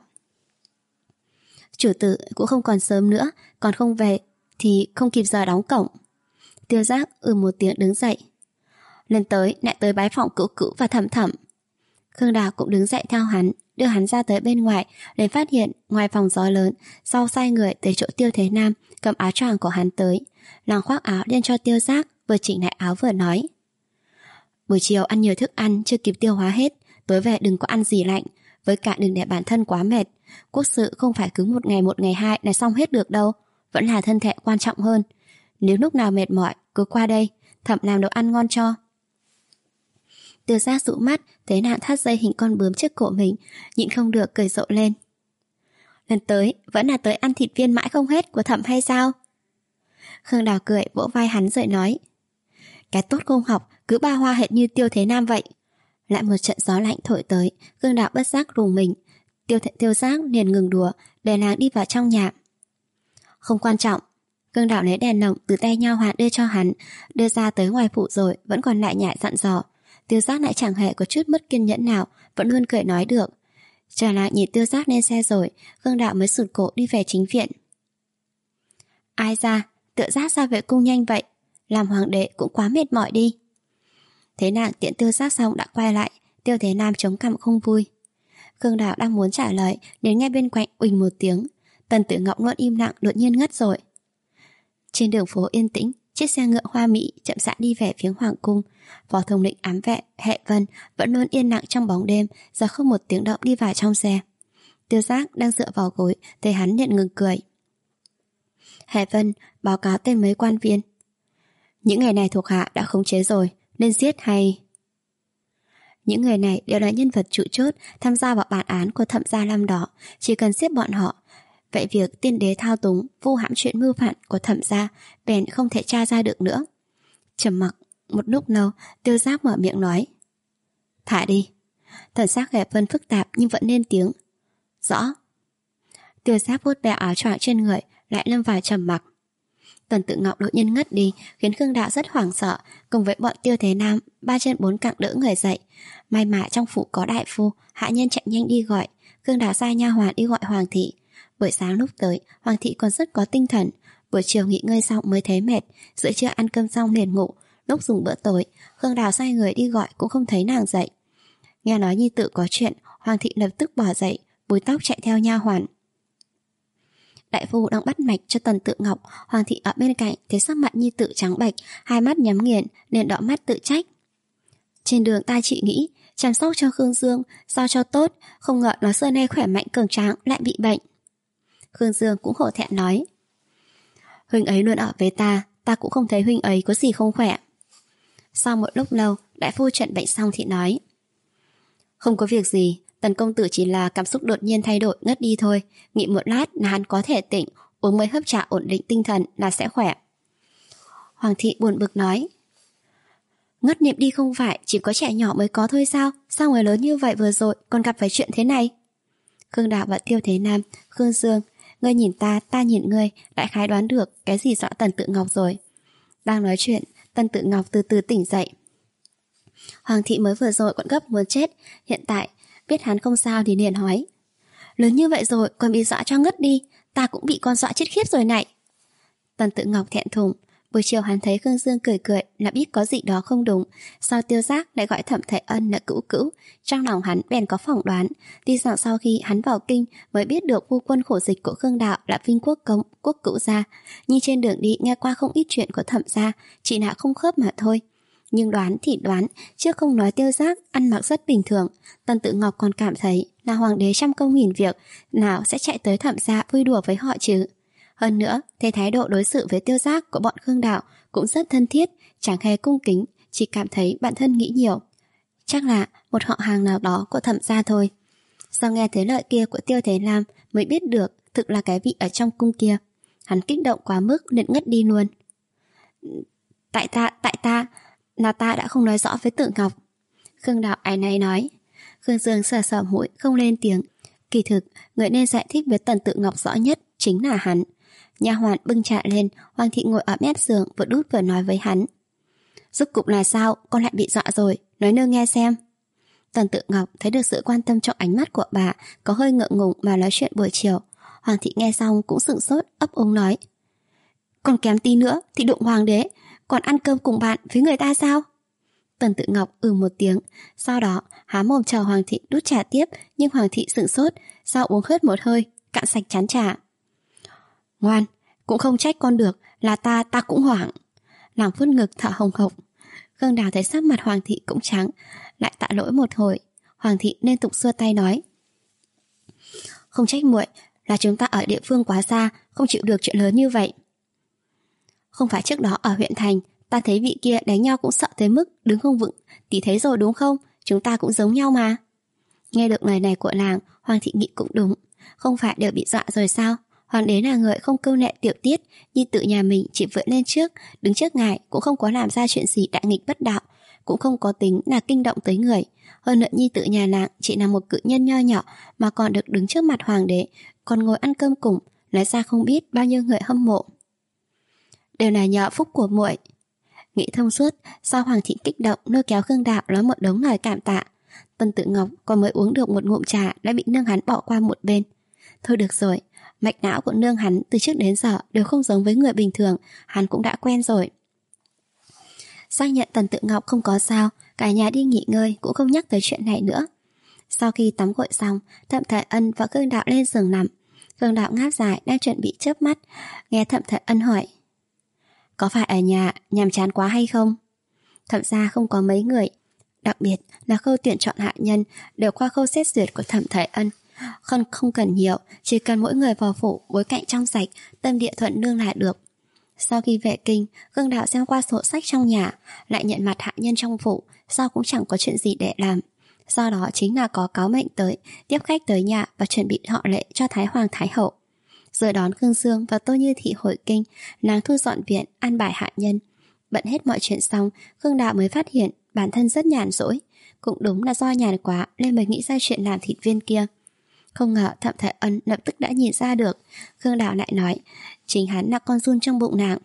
A: chủ tử cũng không còn sớm nữa, còn không về thì không kịp giờ đóng cổng. Tiêu Giác ừ một tiếng đứng dậy. Lần tới lại tới bái phòng Cữu Cữu và Thẩm Thẩm. Khương Đào cũng đứng dậy theo hắn, đưa hắn ra tới bên ngoài, liền phát hiện ngoài phòng gió lớn. Sau xoay người tới chỗ Tiêu Thế Nam, cầm áo choàng của hắn tới, nàng khoác áo lên cho Tiêu Giác, vừa chỉnh lại áo vừa nói: buổi chiều ăn nhiều thức ăn chưa kịp tiêu hóa hết, tối về đừng có ăn gì lạnh, với cả đừng để bản thân quá mệt. Quốc sự không phải cứ một ngày một ngày hai là xong hết được đâu, vẫn là thân thể quan trọng hơn. Nếu lúc nào mệt mỏi cứ qua đây, Thẩm làm đồ ăn ngon cho. Tiêu Giác dụ mắt thấy nàng thắt dây hình con bướm trước cổ mình, nhịn không được cười rộ lên. Lần tới vẫn là tới ăn thịt viên mãi không hết của Thẩm hay sao? Khương Đào cười vỗ vai hắn rồi nói: cái tốt không học, cứ ba hoa hệt như Tiêu Thế Nam vậy. Lại một trận gió lạnh thổi tới, Khương Đào bất giác rùng mình. Tiêu Th- Tiêu Giác liền ngừng đùa, để nàng đi vào trong nhà. Không quan trọng. Khương Đào lấy đèn lồng từ tay nha hoàn đưa cho hắn, đưa ra tới ngoài phủ rồi vẫn còn lại nhại dặn dò. Tiêu Giác lại chẳng hề có chút mất kiên nhẫn nào, vẫn luôn cười nói được. Trở lại nhìn Tiêu Giác lên xe rồi, Khương Đào mới sụt cổ đi về chính viện. Ai ra, Tự Giác ra về cung nhanh vậy, làm hoàng đế cũng quá mệt mỏi đi. Thế nàng tiện Tiêu Giác xong đã quay lại, Tiêu Thế Nam chống cằm không vui. Khương Đào đang muốn trả lời, đến nghe bên cạnh uỳnh một tiếng. Tần Tử Ngọc luôn im lặng, đột nhiên ngất rồi. Trên đường phố yên tĩnh, chiếc xe ngựa hoa mỹ chậm rãi đi về phía hoàng cung. Phó thống lĩnh ám vệ Hệ Vân vẫn luôn yên lặng trong bóng đêm, giờ không một tiếng động đi vào trong xe. Tiêu Giác đang dựa vào gối, thấy hắn nhận ngừng cười. Hệ Vân báo cáo tên mấy quan viên. Những ngày này thuộc hạ đã khống chế rồi, nên giết hay... Những người này đều là nhân vật trụ chốt tham gia vào bản án của Thẩm gia năm đó, chỉ cần giết bọn họ. Vậy việc tiên đế thao túng, vu hãm chuyện mưu phản của Thẩm gia bèn không thể tra ra được nữa. Trầm mặc một lúc lâu, Tiêu Giác mở miệng nói: thả đi. Thần sắc Hệ Vân phức tạp nhưng vẫn lên tiếng: rõ. Tiêu Giác vuốt ve áo choàng trên người, lại lâm vào trầm mặc. Tần Tự Ngọc đột nhiên ngất đi, khiến Khương Đạo rất hoảng sợ, cùng với bọn Tiêu Thế Nam ba chân bốn cẳng đỡ người dậy. May mà trong phủ có đại phu, hạ nhân chạy nhanh đi gọi. Khương Đạo sai nha hoàn đi gọi hoàng thị. Buổi sáng lúc tới, hoàng thị còn rất có tinh thần. Buổi chiều nghỉ ngơi xong mới thấy mệt, giữa trưa ăn cơm xong liền ngủ. Lúc dùng bữa tối, Khương Đào sai người đi gọi cũng không thấy nàng dậy. Nghe nói nhi tử có chuyện, hoàng thị lập tức bỏ dậy, búi tóc chạy theo nha hoàn. Đại phu đang bắt mạch cho Tần Tự Ngọc, hoàng thị ở bên cạnh thấy sắc mặt nhi tử trắng bệch, hai mắt nhắm nghiền, liền đỏ mắt tự trách. Trên đường ta chị nghĩ chăm sóc cho Khương Dương sao cho tốt, không ngờ nó xưa nay khỏe mạnh cường tráng lại bị bệnh. Khương Dương cũng hổ thẹn nói: huynh ấy luôn ở với ta, ta cũng không thấy huynh ấy có gì không khỏe. Sau một lúc lâu, đại phu chuẩn bệnh xong thì nói: không có việc gì, Tần công tử chỉ là cảm xúc đột nhiên thay đổi ngất đi thôi, nghỉ một lát là hắn có thể tỉnh, uống mấy hớp trà ổn định tinh thần là sẽ khỏe. Hoàng thị buồn bực nói: ngất niệm đi không phải chỉ có trẻ nhỏ mới có thôi sao, sao người lớn như vậy vừa rồi còn gặp phải chuyện thế này. Khương Đạo và Tiêu Thế Nam, Khương Dương, ngươi nhìn ta, ta nhìn ngươi, đại khái đoán được cái gì dọa Tần Tự Ngọc rồi. Đang nói chuyện, Tần Tự Ngọc từ từ tỉnh dậy. Hoàng thị mới vừa rồi còn gấp muốn chết, hiện tại biết hắn không sao thì liền hỏi: lớn như vậy rồi còn bị dọa cho ngất đi, ta cũng bị con dọa chết khiếp rồi này. Tần Tự Ngọc thẹn thùng. Buổi chiều hắn thấy Khương Dương cười cười là biết có gì đó không đúng. Sau Tiêu Giác lại gọi Thẩm Thể Ân là Cữu Cữu, trong lòng hắn bèn có phỏng đoán. Tuy rằng sau khi hắn vào kinh mới biết được phu quân khổ dịch của Khương Đạo là Vinh Quốc Công, Quốc Cữu gia, nhưng trên đường đi nghe qua không ít chuyện của Thẩm gia, chỉ là không khớp mà thôi. Nhưng đoán thì đoán, trước không nói Tiêu Giác ăn mặc rất bình thường, Tần Tự Ngọc còn cảm thấy là hoàng đế trăm công nghìn việc, nào sẽ chạy tới Thẩm gia vui đùa với họ chứ. Hơn nữa, thấy thái độ đối xử với Tiêu Giác của bọn Khương Đạo cũng rất thân thiết, chẳng hề cung kính, chỉ cảm thấy bản thân nghĩ nhiều. Chắc là một họ hàng nào đó của Thẩm gia thôi. Sau nghe thấy lời kia của Tiêu Thế Lam mới biết được thực là cái vị ở trong cung kia. Hắn kích động quá mức nên ngất đi luôn. Tại ta, tại ta, là ta đã không nói rõ với Tự Ngọc. Khương Đạo áy náy nói. Khương Dương sờ sờ mũi không lên tiếng. Kỳ thực, người nên giải thích với Tần Tự Ngọc rõ nhất chính là hắn. Nha hoàn bưng trà lên, Hoàng thị ngồi ở mép giường vừa đút vừa nói với hắn. Rốt cục là sao, con lại bị dọa rồi, nói nương nghe xem. Tần Tự Ngọc thấy được sự quan tâm trong ánh mắt của bà, có hơi ngượng ngùng mà nói chuyện buổi chiều. Hoàng thị nghe xong cũng sửng sốt, ấp úng nói. Còn kém tí nữa thì đụng hoàng đế, còn ăn cơm cùng bạn với người ta sao? Tần Tự Ngọc ừ một tiếng, sau đó há mồm chào Hoàng thị đút trà tiếp, nhưng Hoàng thị sửng sốt, sau uống hết một hơi, cạn sạch chén trà. Ngoan, cũng không trách con được, là ta, ta cũng hoảng. Nàng phút ngực thở hồng hộc. Khương Đào thấy sắc mặt Hoàng thị cũng trắng, lại tạ lỗi một hồi. Hoàng thị liên tục xua tay nói. Không trách muội, là chúng ta ở địa phương quá xa, không chịu được chuyện lớn như vậy. Không phải trước đó ở huyện thành, ta thấy vị kia đánh nhau cũng sợ tới mức đứng không vững, tỷ thấy rồi đúng không? Chúng ta cũng giống nhau mà. Nghe được lời này của nàng, Hoàng thị nghĩ cũng đúng. Không phải đều bị dọa rồi sao? Hoàng đế là người không câu nệ tiểu tiết, nhi tự nhà mình chỉ vượt lên trước, đứng trước ngài cũng không có làm ra chuyện gì đại nghịch bất đạo, cũng không có tính là kinh động tới người. Hơn nữa nhi tự nhà nàng chỉ là một cự nhân nho nhỏ mà còn được đứng trước mặt hoàng đế, còn ngồi ăn cơm cùng, nói ra không biết bao nhiêu người hâm mộ. Đều là nhờ phúc của muội. Nghĩ thông suốt, sau Hoàng thị kích động lôi kéo Khương Đạo nói một đống lời cảm tạ. Tần Tự Ngọc còn mới uống được một ngụm trà đã bị nương hắn bỏ qua một bên. Thôi được rồi, mạch não của nương hắn từ trước đến giờ đều không giống với người bình thường, hắn cũng đã quen rồi. Xác nhận Tần Tự Ngọc không có sao, cả nhà đi nghỉ ngơi cũng không nhắc tới chuyện này nữa. Sau khi tắm gội xong, Thẩm Thời Ân và Khương Đạo lên giường nằm. Khương Đạo ngáp dài đang chuẩn bị chớp mắt, nghe Thẩm Thời Ân hỏi. Có phải ở nhà nhàm chán quá hay không? Thẩm gia không có mấy người, đặc biệt là khâu tuyển chọn hạ nhân đều qua khâu xét duyệt của Thẩm Thời Ân. Không, không cần nhiều, chỉ cần mỗi người vào phủ bối cảnh trong sạch, tâm địa thuận nương là được. Sau khi về kinh, Khương Đạo xem qua sổ sách trong nhà, lại nhận mặt hạ nhân trong phủ, sau cũng chẳng có chuyện gì để làm. Do đó chính là có cáo mệnh tới, tiếp khách tới nhà và chuẩn bị họ lễ cho Thái Hoàng Thái Hậu. Rồi đón Khương Dương và Tô Như Thị hồi kinh, nàng thu dọn viện, an bài hạ nhân. Bận hết mọi chuyện xong, Khương Đạo mới phát hiện bản thân rất nhàn rỗi. Cũng đúng là do nhàn quá nên mới nghĩ ra chuyện làm thịt viên kia. Không ngờ Thẩm Thời Ân lập tức đã nhìn ra được. Khương Đạo lại nói, chính hắn là con giun trong bụng nàng.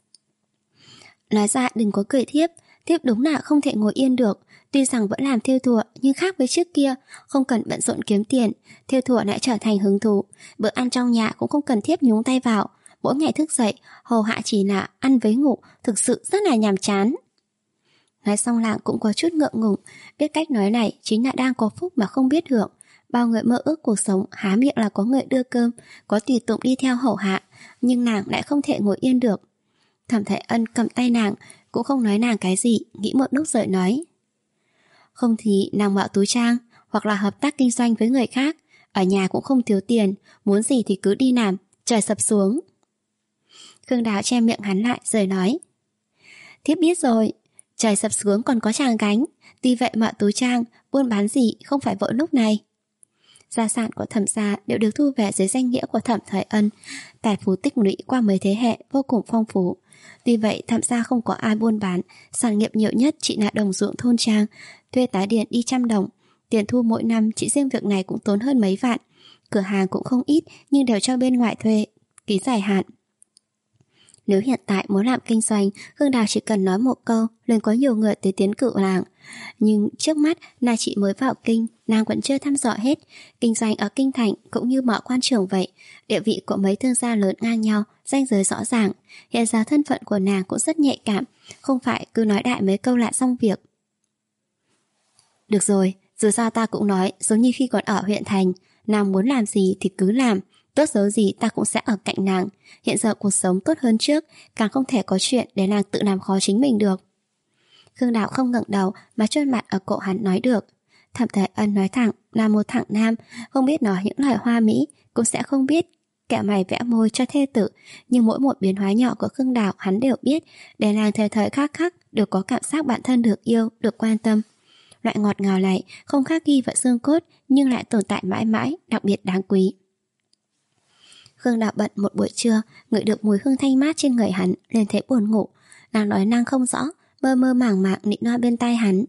A: Nói ra đừng có cười thiếp, thiếp đúng là không thể ngồi yên được. Tuy rằng vẫn làm thêu thùa nhưng khác với trước kia, không cần bận rộn kiếm tiền, thêu thùa lại trở thành hứng thú. Bữa ăn trong nhà cũng không cần thiếp nhúng tay vào, mỗi ngày thức dậy hầu hạ chỉ là ăn với ngủ, thực sự rất là nhàm chán. Nói xong nàng cũng có chút ngượng ngùng, biết cách nói này chính là đang có phúc mà không biết hưởng. Bao người mơ ước cuộc sống há miệng là có người đưa cơm, có tùy tùng đi theo hầu hạ, nhưng nàng lại không thể ngồi yên được. Thẩm Thời Ân cầm tay nàng, cũng không nói nàng cái gì, nghĩ một lúc rồi nói. Không thì nàng mở túi trang, hoặc là hợp tác kinh doanh với người khác, ở nhà cũng không thiếu tiền, muốn gì thì cứ đi làm, trời sập xuống. Khương Đạo che miệng hắn lại rồi nói. Thiếp biết rồi, trời sập xuống còn có chàng gánh, tuy vậy mở túi trang, buôn bán gì không phải vội lúc này. Gia sản của Thẩm gia đều được thu về dưới danh nghĩa của Thẩm Thời Ân, tài phú tích lũy qua mấy thế hệ vô cùng phong phú. Tuy vậy Thẩm gia không có ai buôn bán, sản nghiệp nhiều nhất chỉ là đồng ruộng thôn trang, thuê tá điện đi trăm đồng, tiền thu mỗi năm chỉ riêng việc này cũng tốn hơn mấy vạn. Cửa hàng cũng không ít nhưng đều cho bên ngoài thuê, ký dài hạn. Nếu hiện tại muốn làm kinh doanh, Khương Đào chỉ cần nói một câu liền có nhiều người tới tiến cử nàng. Nhưng trước mắt nàng chỉ mới vào kinh, nàng vẫn chưa thăm dò hết. Kinh doanh ở kinh thành cũng như mở quan trường vậy, địa vị của mấy thương gia lớn ngang nhau, ranh giới rõ ràng. Hiện giờ thân phận của nàng cũng rất nhạy cảm, không phải cứ nói đại mấy câu lại xong việc. Được rồi, dù sao ta cũng nói, giống như khi còn ở huyện thành, nàng muốn làm gì thì cứ làm, tốt xấu gì ta cũng sẽ ở cạnh nàng. Hiện giờ cuộc sống tốt hơn trước, càng không thể có chuyện để nàng tự làm khó chính mình được. Khương Đạo không ngẩng đầu mà trôn mặt ở cổ hắn nói được. Thẩm Thời Ân nói thẳng là một thằng nam, không biết nói những lời hoa mỹ, cũng sẽ không biết kẻ mày vẽ môi cho thê tử, nhưng mỗi một biến hóa nhỏ của Khương Đào hắn đều biết, để nàng thời thời khắc khắc đều có cảm giác bản thân được yêu, được quan tâm. Loại ngọt ngào này không khác ghi vào xương cốt, nhưng lại tồn tại mãi mãi, đặc biệt đáng quý. Khương Đào bận một buổi trưa, ngửi được mùi hương thanh mát trên người hắn, liền thấy buồn ngủ. Nàng nói năng không rõ, mơ mơ màng màng nịnh noa bên tai hắn.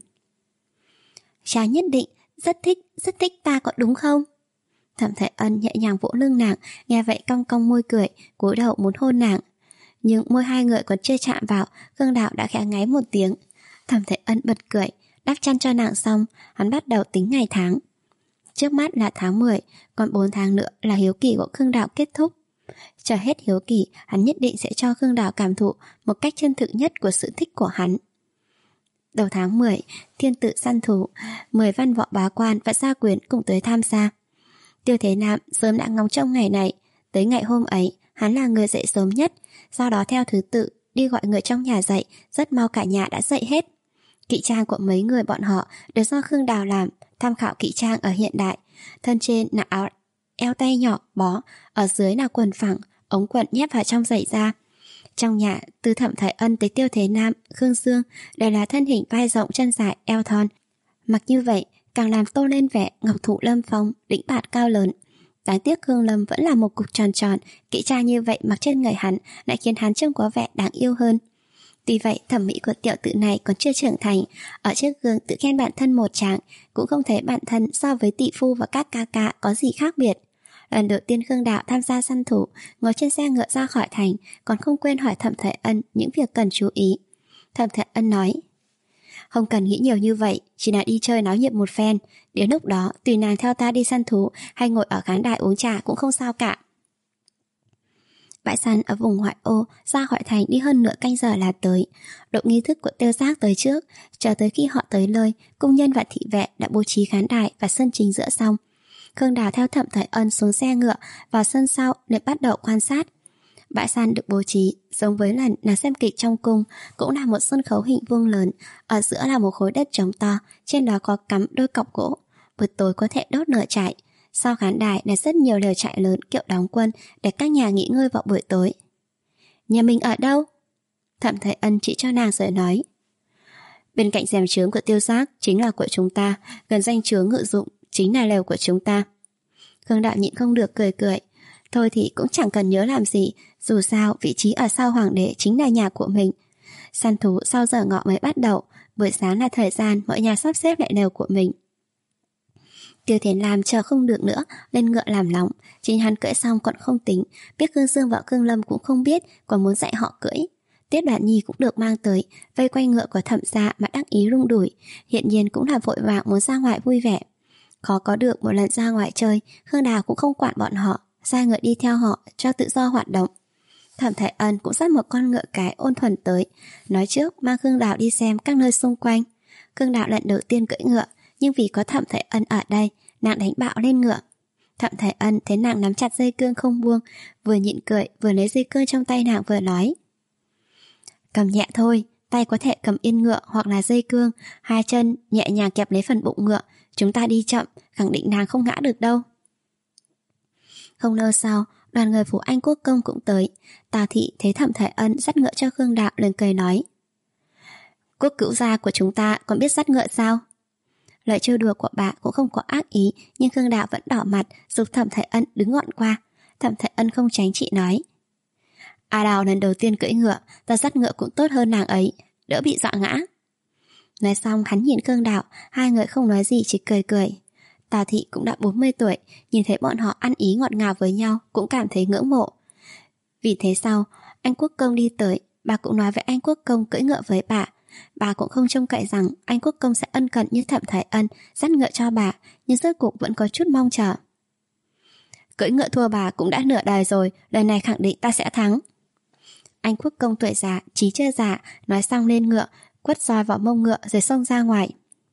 A: Cha nhất định rất thích, rất thích ta có đúng không? Thẩm Thải Ân nhẹ nhàng vỗ lưng nàng, nghe vậy cong cong môi cười, cúi đầu muốn hôn nàng. Nhưng môi hai người còn chưa chạm vào, Khương Đào đã khẽ ngáy một tiếng. Thẩm Thải Ân bật cười, đắp chăn cho nàng xong, hắn bắt đầu tính ngày tháng. Trước mắt là tháng mười, còn bốn tháng nữa là hiếu kỳ của Khương Đào kết thúc. Chờ hết hiếu kỳ, hắn nhất định sẽ cho Khương Đào cảm thụ một cách chân thực nhất của sự thích của hắn. Đầu tháng mười, thiên tự săn thú, mười văn võ bá quan và gia quyến cùng tới tham gia. Tiêu Thế Nam sớm đã ngóng trông ngày này. Tới ngày hôm ấy, hắn là người dậy sớm nhất, sau đó theo thứ tự đi gọi người trong nhà dậy. Rất mau cả nhà đã dậy hết. Kỵ trang của mấy người bọn họ đều do Khương Đào làm, tham khảo kỵ trang ở hiện đại. Thân trên là áo eo tay nhỏ bó, ở dưới là quần phẳng, ống quần nhét vào trong giày da. Trong nhà, từ Thẩm Thái Ân tới Tiêu Thế Nam, Khương Dương đều là thân hình vai rộng chân dài eo thon. Mặc như vậy càng làm tô lên vẻ ngọc thụ lâm phong, đĩnh bạt cao lớn. Đáng tiếc Khương Lâm vẫn là một cục tròn tròn, kỵ trang như vậy mặc trên người hắn lại khiến hắn trông có vẻ đáng yêu hơn. Tuy vậy, thẩm mỹ của tiểu tử này còn chưa trưởng thành, ở trước gương tự khen bản thân một tràng, cũng không thấy bản thân so với tỷ phu và các ca ca có gì khác biệt. Lần đầu tiên Khương Đạo tham gia săn thủ, ngồi trên xe ngựa ra khỏi thành, còn không quên hỏi Thẩm Thái Ân những việc cần chú ý. Thẩm Thái Ân nói: không cần nghĩ nhiều như vậy, chỉ là đi chơi náo nhiệt một phen. Đến lúc đó, tùy nàng theo ta đi săn thú hay ngồi ở khán đài uống trà cũng không sao cả. Bãi săn ở vùng ngoại ô, ra khỏi thành đi hơn nửa canh giờ là tới. Đội nghi thức của Tiêu Giác tới trước, chờ tới khi họ tới nơi, cung nhân và thị vệ đã bố trí khán đài và sân chính giữa xong. Khương Đào theo Thẩm Thái Ân xuống xe ngựa vào sân sau để bắt đầu quan sát. Bãi săn được bố trí giống với lần là xem kịch trong cung, cũng là một sân khấu hình vuông lớn, ở giữa là một khối đất trống to, trên đó có cắm đôi cọc gỗ. Buổi tối có thể đốt lửa trại. Sau khán đài là rất nhiều lều trại lớn kiểu đóng quân để các nhà nghỉ ngơi vào buổi tối. Nhà mình ở đâu? Thẩm Thái Ân chỉ cho nàng rồi nói: bên cạnh rèm trướng của Tiêu Giác chính là của chúng ta, gần danh trướng ngự dụng chính là lều của chúng ta. Khương Đạo nhịn không được cười cười. Thôi thì cũng chẳng cần nhớ làm gì, dù sao vị trí ở sau hoàng đế chính là nhà của mình. Săn thú sau giờ ngọ mới bắt đầu, buổi sáng là thời gian mọi nhà sắp xếp lại lều của mình. Tiêu Thiến Lam chờ không được nữa, lên ngựa làm lòng. Chính hắn cưỡi xong còn không tính, biết Khương Dương và Khương Lâm cũng không biết, còn muốn dạy họ cưỡi. Tiết Đoản Nhi cũng được mang tới, vây quanh ngựa của Thẩm gia mà đắc ý rung đuổi, hiện nhiên cũng là vội vàng muốn ra ngoài vui vẻ. Khó có được một lần ra ngoài chơi, Khương Đào cũng không quản bọn họ, ra ngựa đi theo họ cho tự do hoạt động. Thẩm Thái Ân cũng dắt một con ngựa cái ôn thuần tới, nói trước mang Khương Đào đi xem các nơi xung quanh. Khương Đào lần đầu tiên cưỡi ngựa, nhưng vì có Thẩm Thái Ân ở đây, nàng đánh bạo lên ngựa. Thẩm Thái Ân thấy nàng nắm chặt dây cương không buông, vừa nhịn cười vừa lấy dây cương trong tay nàng vừa nói: cầm nhẹ thôi, tay có thể cầm yên ngựa hoặc là dây cương, hai chân nhẹ nhàng kẹp lấy phần bụng ngựa, chúng ta đi chậm, khẳng định nàng không ngã được đâu. Không lâu sau, đoàn người phủ Anh Quốc công cũng tới. Tào thị thấy Thẩm Thái Ân dắt ngựa cho Khương Đạo liền cười nói: quốc cữu gia của chúng ta còn biết dắt ngựa sao? Lời trêu đùa của bà cũng không có ác ý, nhưng Khương Đạo vẫn đỏ mặt giúp Thẩm Thái Ân đứng gọn qua. Thẩm Thái Ân không tránh chị nói: A Đào lần đầu tiên cưỡi ngựa, ta dắt ngựa cũng tốt hơn nàng ấy, đỡ bị dọa ngã. Nói xong hắn nhìn Khương Đạo, hai người không nói gì chỉ cười cười. Tào thị cũng đã bốn mươi tuổi, nhìn thấy bọn họ ăn ý ngọt ngào với nhau cũng cảm thấy ngưỡng mộ. Vì thế sau, anh Quốc công đi tới, bà cũng nói với anh Quốc công cưỡi ngựa với bà. Bà cũng không trông cậy rằng anh Quốc công sẽ ân cần như Thẩm Thái Ân dắt ngựa cho bà, nhưng rốt cuộc vẫn có chút mong chờ. Cưỡi ngựa thua bà cũng đã nửa đời rồi, lần này khẳng định ta sẽ thắng. Anh Quốc công tuổi già, trí chưa già, nói xong lên ngựa, quất roi vào mông ngựa rồi xông ra ngoài.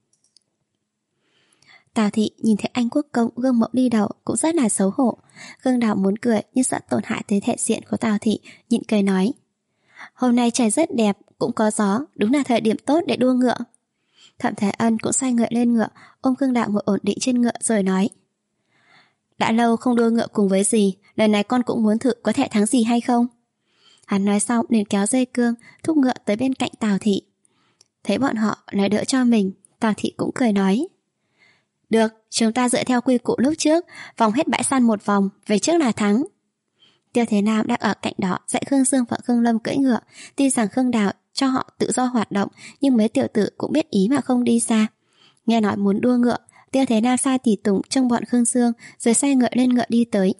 A: Tào thị nhìn thấy anh Quốc công gương mẫu đi đầu cũng rất là xấu hổ. Khương Đào muốn cười nhưng sợ tổn hại tới thể diện của Tào thị, nhịn cười nói: hôm nay trời rất đẹp, cũng có gió, đúng là thời điểm tốt để đua ngựa. Thẩm Thái Ân cũng xoay ngựa lên ngựa, ôm Khương Đạo ngồi ổn định trên ngựa rồi nói: đã lâu không đua ngựa cùng với dì, lần này con cũng muốn thử có thể thắng dì hay không. Hắn nói xong liền kéo dây cương, thúc ngựa tới bên cạnh Tào Thị. Thấy bọn họ nói đỡ cho mình, Tào Thị cũng cười nói: Được, chúng ta dựa theo quy củ lúc trước, vòng hết bãi săn một vòng, về trước là thắng. Tiêu Thế Nam đang ở cạnh đó dạy Khương Dương và Khương Lâm cưỡi ngựa. Tuy rằng Khương Đào cho họ tự do hoạt động, nhưng mấy tiểu tử cũng biết ý mà không đi xa. Nghe nói muốn đua ngựa, Tiêu Thế Nam sai tùy tùng trông bọn Khương Dương, rồi xoay ngựa lên ngựa đi tới.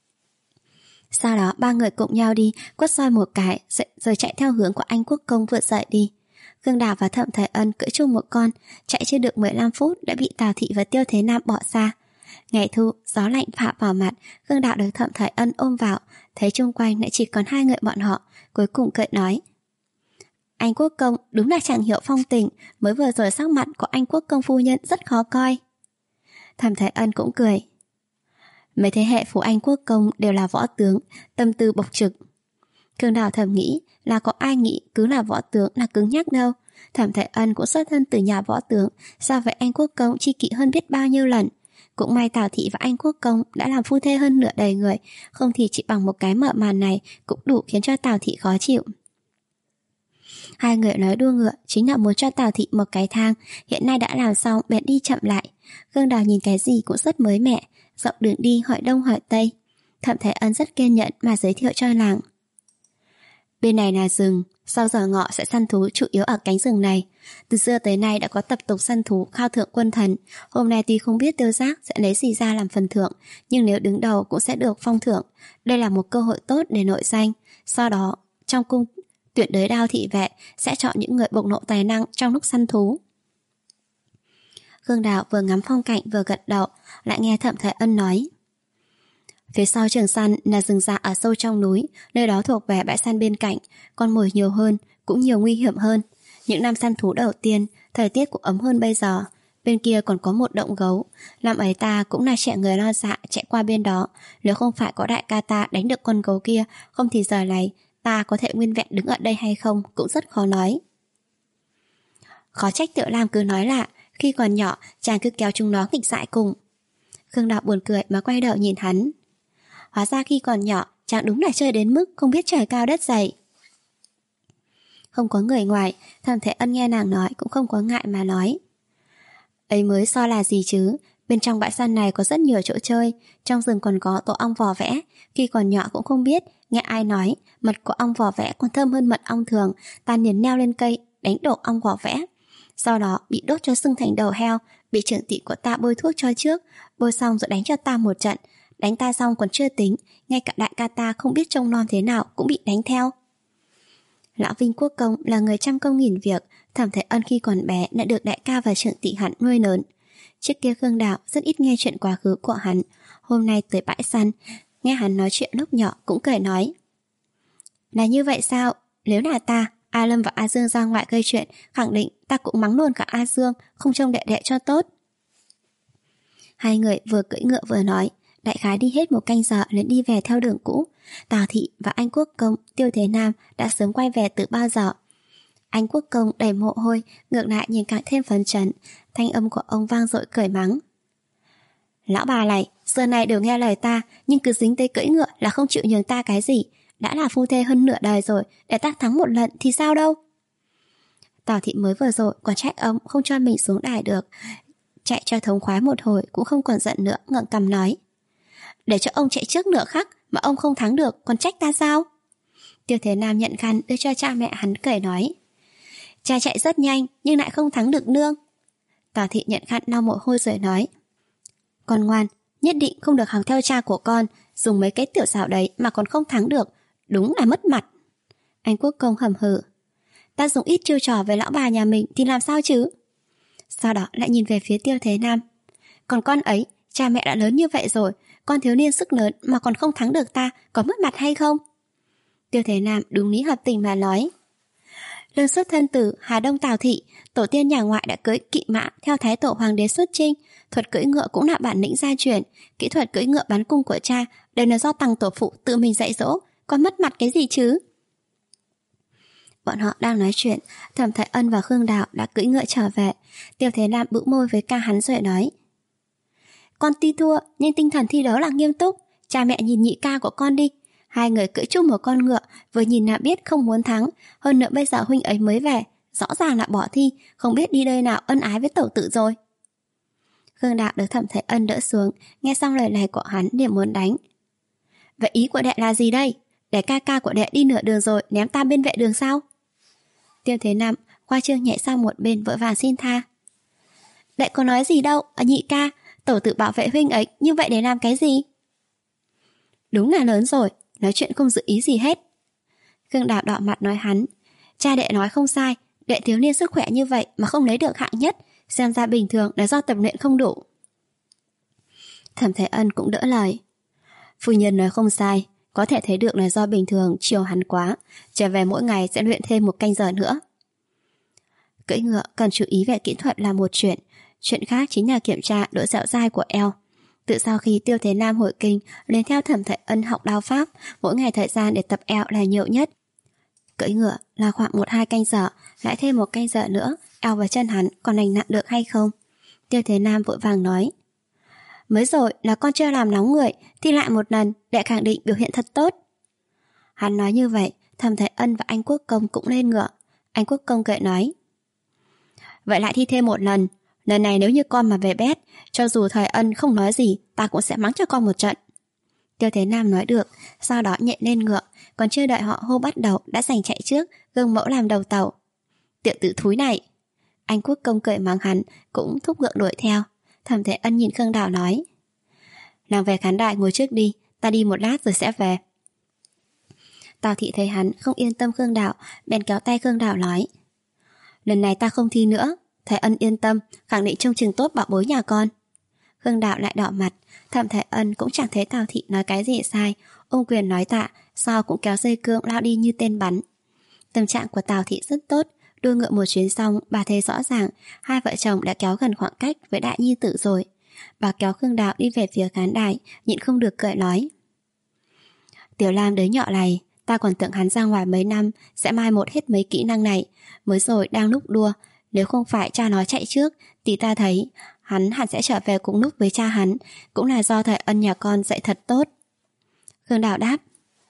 A: Sau đó ba người cùng nhau đi, quất roi một cái, rồi chạy theo hướng của anh Quốc Công vượt dậy đi. Khương Đào và Thẩm Thời Ân cưỡi chung một con, chạy chưa được mười lăm phút đã bị Tào Thị và Tiêu Thế Nam bỏ xa. Ngày thu, gió lạnh phả vào mặt, Khương Đào được Thẩm Thời Ân ôm vào, thấy chung quanh lại chỉ còn hai người bọn họ, cuối cùng cười nói: Anh Quốc Công đúng là chẳng hiểu phong tình, mới vừa rồi sắc mặt của anh Quốc Công phu nhân rất khó coi. Thẩm Thời Ân cũng cười: Mấy thế hệ phủ anh Quốc Công đều là võ tướng, tâm tư bộc trực. Khương Đào thầm nghĩ là có ai nghĩ cứ là võ tướng là cứng nhắc đâu. Thẩm Thời Ân cũng xuất thân từ nhà võ tướng, so với anh Quốc Công chi kỷ hơn biết bao nhiêu lần. Cũng may Tào Thị và anh Quốc Công đã làm phu thê hơn nửa đời người, không thì chỉ bằng một cái mở màn này cũng đủ khiến cho Tào Thị khó chịu. Hai người nói đua ngựa chính là muốn cho Tào Thị một cái thang, hiện nay đã làm xong bèn đi chậm lại. Khương Đào nhìn cái gì cũng rất mới mẻ, dọc đường đi hỏi đông hỏi tây. Thẩm Thời Ân rất kiên nhẫn mà giới thiệu cho nàng: Bên này là rừng, sau giờ ngọ sẽ săn thú chủ yếu ở cánh rừng này. Từ xưa tới nay đã có tập tục săn thú khao thưởng quân thần. Hôm nay tuy không biết Tiêu Giác sẽ lấy gì ra làm phần thưởng, nhưng nếu đứng đầu cũng sẽ được phong thưởng. Đây là một cơ hội tốt để nội danh. Sau đó, trong cung tuyển đới đao thị vệ sẽ chọn những người bộc lộ tài năng trong lúc săn thú. Khương Đào vừa ngắm phong cảnh vừa gật đầu, lại nghe Thẩm Thời Ân nói: Phía sau trường săn là rừng già ở sâu trong núi, nơi đó thuộc về bãi săn bên cạnh, con mồi nhiều hơn, cũng nhiều nguy hiểm hơn. Những năm săn thú đầu tiên, thời tiết cũng ấm hơn bây giờ. Bên kia còn có một động gấu, năm ấy ta cũng là trẻ người lo dạ chạy qua bên đó. Nếu không phải có đại ca ta đánh được con gấu kia, không thì giờ này ta có thể nguyên vẹn đứng ở đây hay không cũng rất khó nói. Khó trách Tiểu Lam cứ nói là khi còn nhỏ chàng cứ kéo chúng nó nghịch dại cùng. Khương Đạo buồn cười mà quay đầu nhìn hắn. Hóa ra khi còn nhỏ chàng đúng là chơi đến mức không biết trời cao đất dày. Không có người ngoài, Thẩm Thế Ân nghe nàng nói cũng không có ngại mà nói: Ấy mới so là gì chứ, bên trong bãi săn này có rất nhiều chỗ chơi, trong rừng còn có tổ ong vò vẽ. Khi còn nhỏ cũng không biết, nghe ai nói mật của ong vò vẽ còn thơm hơn mật ong thường. Ta liền leo lên cây đánh đổ ong vò vẽ, sau đó bị đốt cho sưng thành đầu heo, bị trưởng tỷ của ta bôi thuốc cho trước, bôi xong rồi đánh cho ta một trận. Đánh ta xong còn chưa tính, ngay cả đại ca ta không biết trông non thế nào cũng bị đánh theo. Lão Vinh Quốc Công là người trăm công nghìn việc. Thẩm Thế Ân khi còn bé đã được đại ca và trưởng tỷ hắn nuôi lớn. Trước kia Khương Đạo rất ít nghe chuyện quá khứ của hắn. Hôm nay tới bãi săn, nghe hắn nói chuyện lúc nhỏ cũng cười nói: Là như vậy sao? Nếu là ta, A Lâm và A Dương ra ngoại gây chuyện, khẳng định ta cũng mắng luôn cả A Dương, không trông đệ đệ cho tốt. Hai người vừa cưỡi ngựa vừa nói. Đại khái đi hết một canh giờ nên đi về theo đường cũ. Tào Thị và anh Quốc Công, Tiêu Thế Nam đã sớm quay về từ bao giờ. Anh Quốc Công đầy mồ hôi, ngược lại nhìn càng thêm phấn chấn. Thanh âm của ông vang dội cười mắng: Lão bà này, xưa này đều nghe lời ta, nhưng cứ dính tới cưỡi ngựa là không chịu nhường ta cái gì. Đã là phu thê hơn nửa đời rồi, để ta thắng một lần thì sao đâu. Tào Thị mới vừa rồi còn trách ông không cho mình xuống đài được, chạy cho thống khoái một hồi cũng không còn giận nữa, ngẩng cằm nói: Để cho ông chạy trước nửa khắc mà ông không thắng được, còn trách ta sao? Tiêu Thế Nam nhận khăn đưa cho cha mẹ hắn, cười nói: Cha chạy rất nhanh nhưng lại không thắng được nương. Tào Thị nhận khăn lau mồ hôi rồi nói: Con ngoan, nhất định không được học theo cha của con, dùng mấy cái tiểu xảo đấy mà còn không thắng được, đúng là mất mặt. Anh Quốc Công hầm hừ: Ta dùng ít chiêu trò với lão bà nhà mình thì làm sao chứ? Sau đó lại nhìn về phía Tiêu Thế Nam: Còn con ấy, cha mẹ đã lớn như vậy rồi, con thiếu niên sức lớn mà còn không thắng được ta, có mất mặt hay không? Tiêu Thế Nam đúng lý hợp tình mà nói: Lương xuất thân từ Hà Đông Tào Thị, tổ tiên nhà ngoại đã cưỡi kỵ mã theo thái tổ hoàng đế xuất chinh, thuật cưỡi ngựa cũng là bản lĩnh gia truyền, kỹ thuật cưỡi ngựa bắn cung của cha đều là do Tằng tổ phụ tự mình dạy dỗ, con mất mặt cái gì chứ? Bọn họ đang nói chuyện, Thẩm Thời Ân và Khương Đạo đã cưỡi ngựa trở về. Tiêu Thế Nam bĩu môi với ca hắn rồi nói: con tuy thua nhưng tinh thần thi đấu là nghiêm túc. Cha mẹ nhìn nhị ca của con đi, hai người cưỡi chung một con ngựa, vừa nhìn là biết không muốn thắng. Hơn nữa bây giờ huynh ấy mới về, rõ ràng là bỏ thi, không biết đi nơi nào ân ái với tẩu tử rồi. Khương Đạo được Thẩm Thái Ân đỡ xuống, nghe xong lời này của hắn liền muốn đánh. Vậy ý của đệ là gì đây? Để ca ca của đệ đi nửa đường rồi ném ta bên vệ đường sao? Tiêu Thế Nam khoa trương nhảy sang một bên vội vàng xin tha. Đệ có nói gì đâu, à nhị ca, tẩu tử bảo vệ huynh ấy, như vậy để làm cái gì? Đúng là lớn rồi, nói chuyện không giữ ý gì hết. Khương Đạo đỏ mặt nói hắn, cha đệ nói không sai, đệ thiếu niên sức khỏe như vậy mà không lấy được hạng nhất, xem ra bình thường là do tập luyện không đủ. Thẩm Thái Ân cũng đỡ lời. Phu nhân nói không sai, có thể thấy được là do bình thường chiều hắn quá, trở về mỗi ngày sẽ luyện thêm một canh giờ nữa. Cưỡi ngựa cần chú ý về kỹ thuật là một chuyện, chuyện khác chính là kiểm tra độ dẻo dai của eo. Từ sau khi Tiêu Thế Nam hồi kinh, liền theo Thẩm Thái Ân học đao pháp, mỗi ngày thời gian để tập eo là nhiều nhất. Cưỡi ngựa là khoảng một hai canh giờ, lại thêm một canh giờ nữa, eo và chân hắn còn lành nặng được hay không? Tiêu Thế Nam vội vàng nói. Mới rồi là con chưa làm nóng người, thi lại một lần để khẳng định biểu hiện thật tốt. Hắn nói như vậy, Thẩm Thái Ân và anh Quốc Công cũng lên ngựa. Anh Quốc Công cười nói. Vậy lại thi thêm một lần, lần này nếu như con mà về bét, cho dù Thời Ân không nói gì, ta cũng sẽ mắng cho con một trận. Tiêu Thế Nam nói được, sau đó nhẹ lên ngựa, còn chưa đợi họ hô bắt đầu đã giành chạy trước, gương mẫu làm đầu tàu. Tiểu tử thúi này. Anh Quốc Công cười mắng hắn, cũng thúc ngựa đuổi theo. Thẩm Thái Ân nhìn Khương Đào nói. Nàng về khán đài ngồi trước đi, ta đi một lát rồi sẽ về. Tào Thị thấy hắn không yên tâm Khương Đào, bèn kéo tay Khương Đào nói. Lần này ta không thi nữa, Thái Ân yên tâm, khẳng định trông chừng tốt bảo bối nhà con. Khương Đạo lại đỏ mặt, Thẩm Thái Ân cũng chẳng thấy Tào Thị nói cái gì sai, ôm quyền nói tạ, sau cũng kéo dây cương lao đi như tên bắn. Tâm trạng của Tào Thị rất tốt, đua ngựa một chuyến xong, bà thấy rõ ràng hai vợ chồng đã kéo gần khoảng cách với đại nhi tử rồi. Bà kéo Khương Đạo đi về phía khán đài, nhịn không được cười nói. Tiểu Lam đứa nhỏ này, ta còn tưởng hắn ra ngoài mấy năm sẽ mai một hết mấy kỹ năng này, mới rồi đang lúc đua, nếu không phải cha nó chạy trước thì ta thấy hắn hẳn sẽ trở về cùng lúc với cha hắn, cũng là do Thời Ân nhà con dạy thật tốt. Khương Đạo đáp.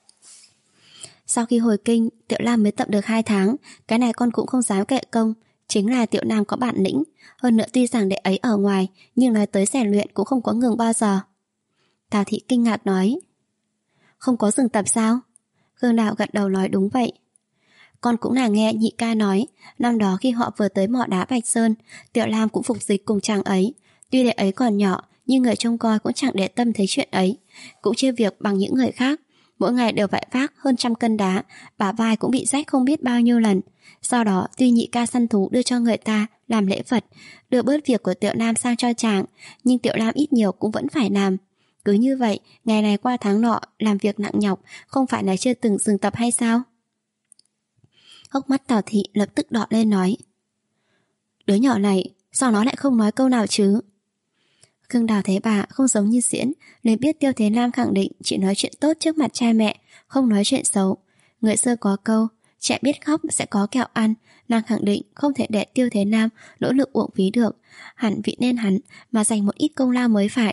A: Sau khi hồi kinh, Tiểu Lam mới tập được hai tháng, cái này con cũng không dám kệ công, chính là Tiểu Nam có bản lĩnh, hơn nữa tuy rằng đệ ấy ở ngoài, nhưng nói tới rèn luyện cũng không có ngừng bao giờ. Tào Thị kinh ngạc nói. Không có dừng tập sao? Khương Đạo gật đầu nói đúng vậy. Con cũng là nghe nhị ca nói, năm đó khi họ vừa tới mỏ đá Bạch Sơn, Tiểu Lam cũng phục dịch cùng chàng ấy. Tuy đệ ấy còn nhỏ, nhưng người trông coi cũng chẳng để tâm thấy chuyện ấy, cũng chưa việc bằng những người khác. Mỗi ngày đều phải vác hơn trăm cân đá, bả vai cũng bị rách không biết bao nhiêu lần. Sau đó tuy nhị ca săn thú đưa cho người ta làm lễ vật, đưa bớt việc của Tiểu Lam sang cho chàng, nhưng Tiểu Lam ít nhiều cũng vẫn phải làm. Cứ như vậy, ngày này qua tháng nọ, làm việc nặng nhọc, không phải là chưa từng dừng tập hay sao? Hốc mắt Tào Thị lập tức đỏ lên nói. Đứa nhỏ này, sao nó lại không nói câu nào chứ? Khương Đào thấy bà không giống như diễn, nên biết Tiêu Thế Nam khẳng định chỉ nói chuyện tốt trước mặt cha mẹ, không nói chuyện xấu. Người xưa có câu, trẻ biết khóc sẽ có kẹo ăn, nàng khẳng định không thể để Tiêu Thế Nam nỗ lực uổng phí được, hẳn vị nên hắn mà dành một ít công lao mới phải.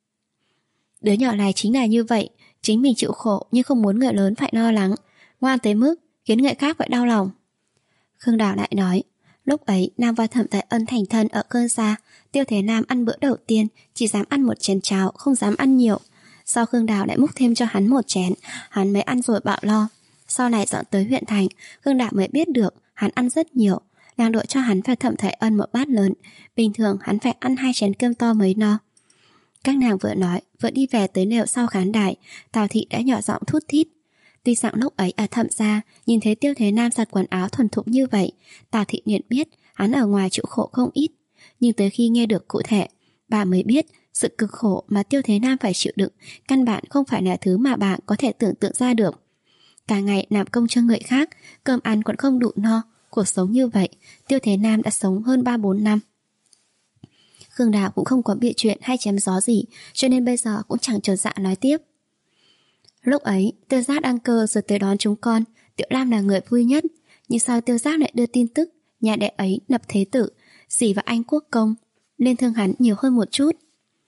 A: Đứa nhỏ này chính là như vậy, chính mình chịu khổ nhưng không muốn người lớn phải lo lắng, ngoan tới mức khiến người khác phải đau lòng. Khương Đào lại nói, lúc ấy Nam và Thẩm Thái Ân thành thân ở Cơn Sa, Tiêu Thế Nam ăn bữa đầu tiên chỉ dám ăn một chén cháo, không dám ăn nhiều. Sau Khương Đào lại múc thêm cho hắn một chén, hắn mới ăn rồi bạo lo. Sau này dọn tới huyện thành, Khương Đào mới biết được hắn ăn rất nhiều, nàng đội cho hắn và Thẩm Thái Ân một bát lớn, bình thường hắn phải ăn hai chén cơm to mới no. Các nàng vừa nói vừa đi về tới nẻo sau khán đài, Tào Thị đã nhỏ giọng thút thít. Tuy rằng lúc ấy ở Thẩm gia nhìn thấy Tiêu Thế Nam giặt quần áo thuần thục như vậy, Tào Thị liền biết hắn ở ngoài chịu khổ không ít, nhưng tới khi nghe được cụ thể, bà mới biết sự cực khổ mà Tiêu Thế Nam phải chịu đựng căn bản không phải là thứ mà bà có thể tưởng tượng ra được. Cả ngày làm công cho người khác, cơm ăn còn không đủ no, cuộc sống như vậy Tiêu Thế Nam đã sống hơn ba bốn năm. Khương Đào cũng không có bịa chuyện hay chém gió gì, cho nên bây giờ cũng chẳng chột dạ nói tiếp. Lúc ấy Tiêu Giác đăng cơ rồi tới đón chúng con, Tiểu Lam là người vui nhất, nhưng sao Tiêu Giác lại đưa tin tức nhà đệ ấy lập thế tử, dì và anh Quốc Công, nên thương hắn nhiều hơn một chút.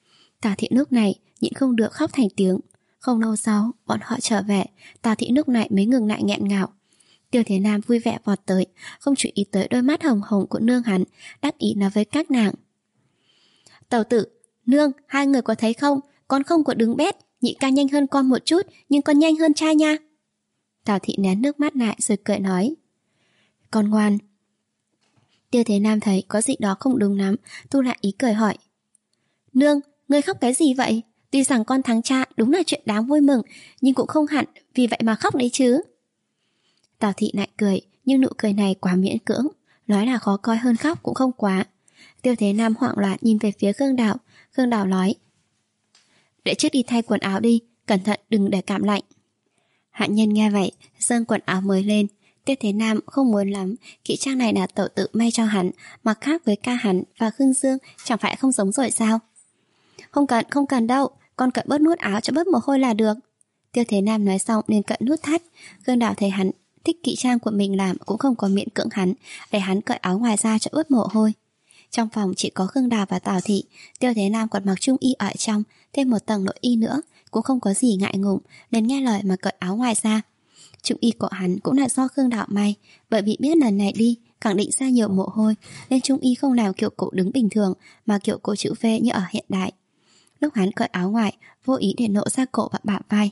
A: Tào Thị lúc này nhịn không được khóc thành tiếng. Không lâu sau, bọn họ trở về, Tào Thị lúc này mới ngừng lại nghẹn ngào. Tiêu Thế Nam vui vẻ vọt tới, không chú ý tới đôi mắt hồng hồng của nương hắn, đắc ý nói với các nàng. Tẩu tử, nương, hai người có thấy không? Con không có đứng bét, nhị ca nhanh hơn con một chút, nhưng con nhanh hơn cha nha. Tào Thị nén nước mắt lại rồi cười nói. Con ngoan. Tiêu Thế Nam thấy có gì đó không đúng lắm, thu lại ý cười hỏi. Nương, ngươi khóc cái gì vậy? Tuy rằng con thắng cha đúng là chuyện đáng vui mừng, nhưng cũng không hẳn vì vậy mà khóc đấy chứ. Tào Thị lại cười, nhưng nụ cười này quá miễn cưỡng, nói là khó coi hơn khóc cũng không quá. Tiêu Thế Nam hoảng loạn nhìn về phía Khương Đào. Khương Đào nói. Để trước đi thay quần áo đi, cẩn thận đừng để cảm lạnh. Hạ nhân nghe vậy, dâng quần áo mới lên. Tiêu Thế Nam không muốn lắm, kỹ trang này là tẩu tự may cho hắn, mà khác với ca hắn và Khương Dương chẳng phải không giống rồi sao? Không cần, không cần đâu, con cởi bớt nút áo cho bớt mồ hôi là được. Tiêu Thế Nam nói xong liền cởi nút thắt. Khương Đào thấy hắn thích kỹ trang của mình làm cũng không có miễn cưỡng hắn, để hắn cởi áo ngoài ra cho ướt mồ hôi. Trong phòng chỉ có Khương Đào và Tào Thị. Tiêu Thế Nam còn mặc trung y ở trong, thêm một tầng nội y nữa, cũng không có gì ngại ngùng, nên nghe lời mà cởi áo ngoài ra. Trung y của hắn cũng là do Khương Đào may, bởi vì biết lần này đi khẳng định ra nhiều mồ hôi, nên trung y không làm kiểu cổ đứng bình thường, mà kiểu cổ chữ V như ở hiện đại. Lúc hắn cởi áo ngoài, vô ý để lộ ra cổ và bả vai.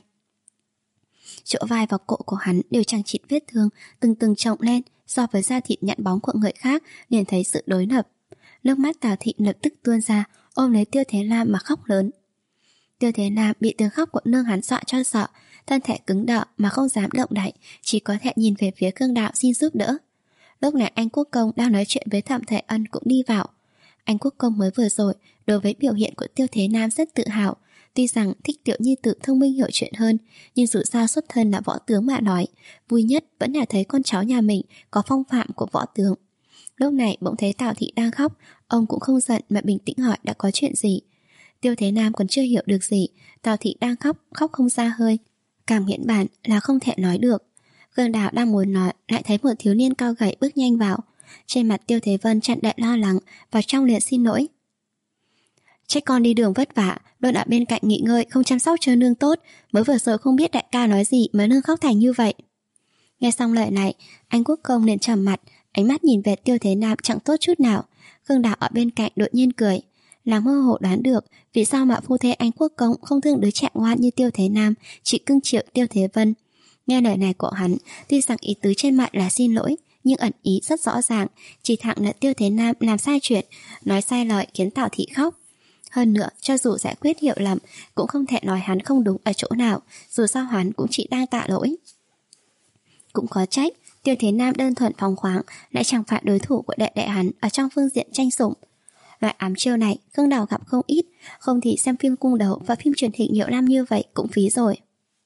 A: Chỗ vai và cổ của hắn đều chằng chịt vết thương, từng từng chồng lên, so với da thịt nhẵn bóng của người khác liền thấy sự đối lập. Nước mắt Tào Thị lập tức tuôn ra, ôm lấy Tiêu Thế Nam mà khóc lớn. Tiêu Thế Nam bị tiếng khóc của nương hắn dọa cho sợ, thân thể cứng đờ mà không dám động đậy, chỉ có thể nhìn về phía Khương Đạo xin giúp đỡ. Lúc này anh Quốc Công đang nói chuyện với Thẩm Thể Ân cũng đi vào. Anh Quốc Công mới vừa rồi đối với biểu hiện của Tiêu Thế Nam rất tự hào. Tuy rằng thích tiểu nhi tử thông minh hiểu chuyện hơn, nhưng dù sao xuất thân là võ tướng mà nói, vui nhất vẫn là thấy con cháu nhà mình có phong phạm của võ tướng. Lúc này bỗng thấy Tào Thị đang khóc, ông cũng không giận mà bình tĩnh hỏi đã có chuyện gì. Tiêu Thế Nam còn chưa hiểu được gì, Tào Thị đang khóc, khóc không ra hơi, càng miễn bản là không thể nói được. Khương Đào đang muốn nói, lại thấy một thiếu niên cao gầy bước nhanh vào. Trên mặt Tiêu Thế Vân tràn đầy lo lắng, và trong liền xin lỗi. Trách con đi đường vất vả, luôn ở bên cạnh nghỉ ngơi, không chăm sóc cho nương tốt, mới vừa rồi không biết đại ca nói gì mà nương khóc thành như vậy. Nghe xong lời này, anh Quốc Công liền trầm mặt, ánh mắt nhìn về Tiêu Thế Nam chẳng tốt chút nào. Khương Đào ở bên cạnh đột nhiên cười, làm mơ hồ đoán được vì sao mà phu thê anh Quốc Công không thương đứa trẻ ngoan như Tiêu Thế Nam, chỉ cưng chiều Tiêu Thế Vân. Nghe lời này của hắn, tuy rằng ý tứ trên mặt là xin lỗi, nhưng ẩn ý rất rõ ràng, chỉ thẳng là Tiêu Thế Nam làm sai chuyện, nói sai lời khiến Tào Thị khóc. Hơn nữa, cho dù giải quyết hiểu lầm, cũng không thể nói hắn không đúng ở chỗ nào, dù sao hắn cũng chỉ đang tạ lỗi. Cũng có trách, Tiêu Thế Nam đơn thuần phóng khoáng, lại chẳng phải đối thủ của đệ đệ hắn ở trong phương diện tranh sủng. Loại ám chiêu này, Khương Đào gặp không ít, không thì xem phim cung đấu và phim truyền hình nhiều năm như vậy cũng phí rồi.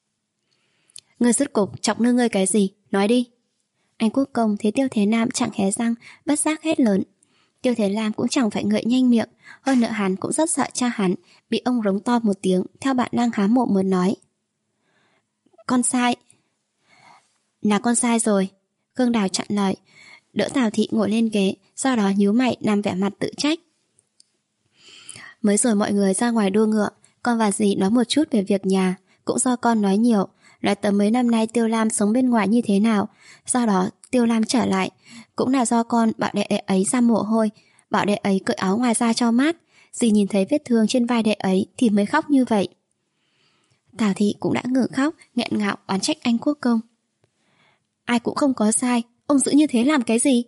A: Ngươi rốt cục chọc nương ngươi cái gì? Nói đi. Anh Quốc Công thấy Tiêu Thế Nam chẳng hé răng, bất giác hét lớn. Tiêu Thế Lam cũng chẳng phải ngợi nhanh miệng, hơn nữa hắn cũng rất sợ cha hắn bị ông rống to một tiếng, theo bản năng há mồm muốn nói. Con sai. Là con sai rồi. Khương Đào chặn lời, đỡ Tào Thị ngồi lên ghế, sau đó nhíu mày làm vẻ mặt tự trách. Mới rồi mọi người ra ngoài đua ngựa, con và dì nói một chút về việc nhà, cũng do con nói nhiều, nói tới mấy năm nay Tiêu Lam sống bên ngoài như thế nào, sau đó Tiêu Lam trở lại, cũng là do con bảo đệ đệ ấy ra mồ hôi, bảo đệ ấy cởi áo ngoài ra cho mát, dì nhìn thấy vết thương trên vai đệ ấy thì mới khóc như vậy. Tào Thị cũng đã ngừng khóc, nghẹn ngào oán trách anh Quốc Công. Ai cũng không có sai, ông giữ như thế làm cái gì?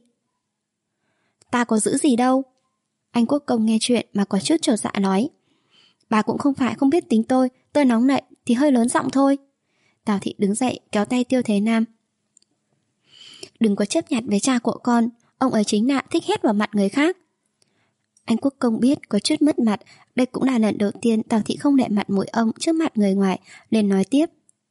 A: Ta có giữ gì đâu. Anh Quốc Công nghe chuyện mà có chút trột dạ nói. Bà cũng không phải không biết tính tôi, tôi nóng nảy thì hơi lớn giọng thôi. Tào Thị đứng dậy kéo tay Tiêu Thế Nam. Đừng có chấp nhặt với cha của con, ông ấy chính là thích hét vào mặt người khác. Anh Quốc Công biết có chút mất mặt, đây cũng là lần đầu tiên Tào Thị không để mặt mũi ông trước mặt người ngoài, nên nói tiếp.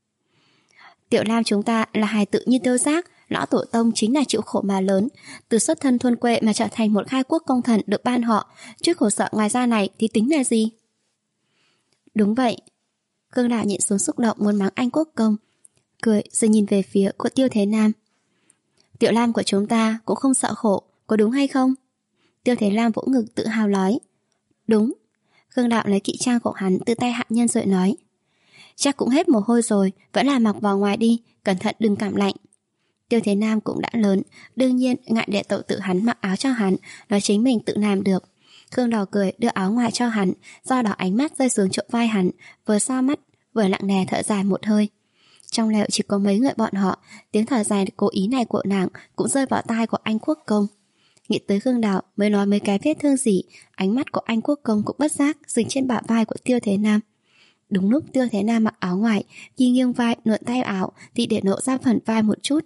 A: Tiểu Lam chúng ta là hài tự như Tiêu Giác, lão tổ tông chính là chịu khổ mà lớn, từ xuất thân thôn quê mà trở thành một khai quốc công thần được ban họ, chứ khổ sợ ngoài ra này thì tính là gì? Đúng vậy. Khương Đào nhịn xuống xúc động muốn mắng anh Quốc Công, cười rồi nhìn về phía của Tiêu Thế Nam. Tiểu Lam của chúng ta cũng không sợ khổ, có đúng hay không? Tiêu Thế Lam vỗ ngực tự hào nói. Đúng. Khương Đạo lấy kỵ trang của hắn từ tay hạ nhân rồi nói: Chắc cũng hết mồ hôi rồi, vẫn là mặc vào ngoài đi, cẩn thận đừng cảm lạnh. Tiêu Thế Nam cũng đã lớn, đương nhiên ngại để tẩu tử hắn mặc áo cho hắn, nói chính mình tự làm được. Khương Đào cười đưa áo ngoài cho hắn, do đó ánh mắt rơi xuống chỗ vai hắn, vừa so mắt, vừa nặng nề thở dài một hơi. Trong lều chỉ có mấy người bọn họ, tiếng thở dài cố ý này của nàng cũng rơi vào tai của anh Quốc Công. Nghĩ tới Khương Đào mới nói mấy cái vết thương gì, ánh mắt của anh Quốc Công cũng bất giác dừng trên bả vai của Tiêu Thế Nam. Đúng lúc Tiêu Thế Nam mặc áo ngoài, khi nghiêng vai nuộn tay áo thì để lộ ra phần vai một chút.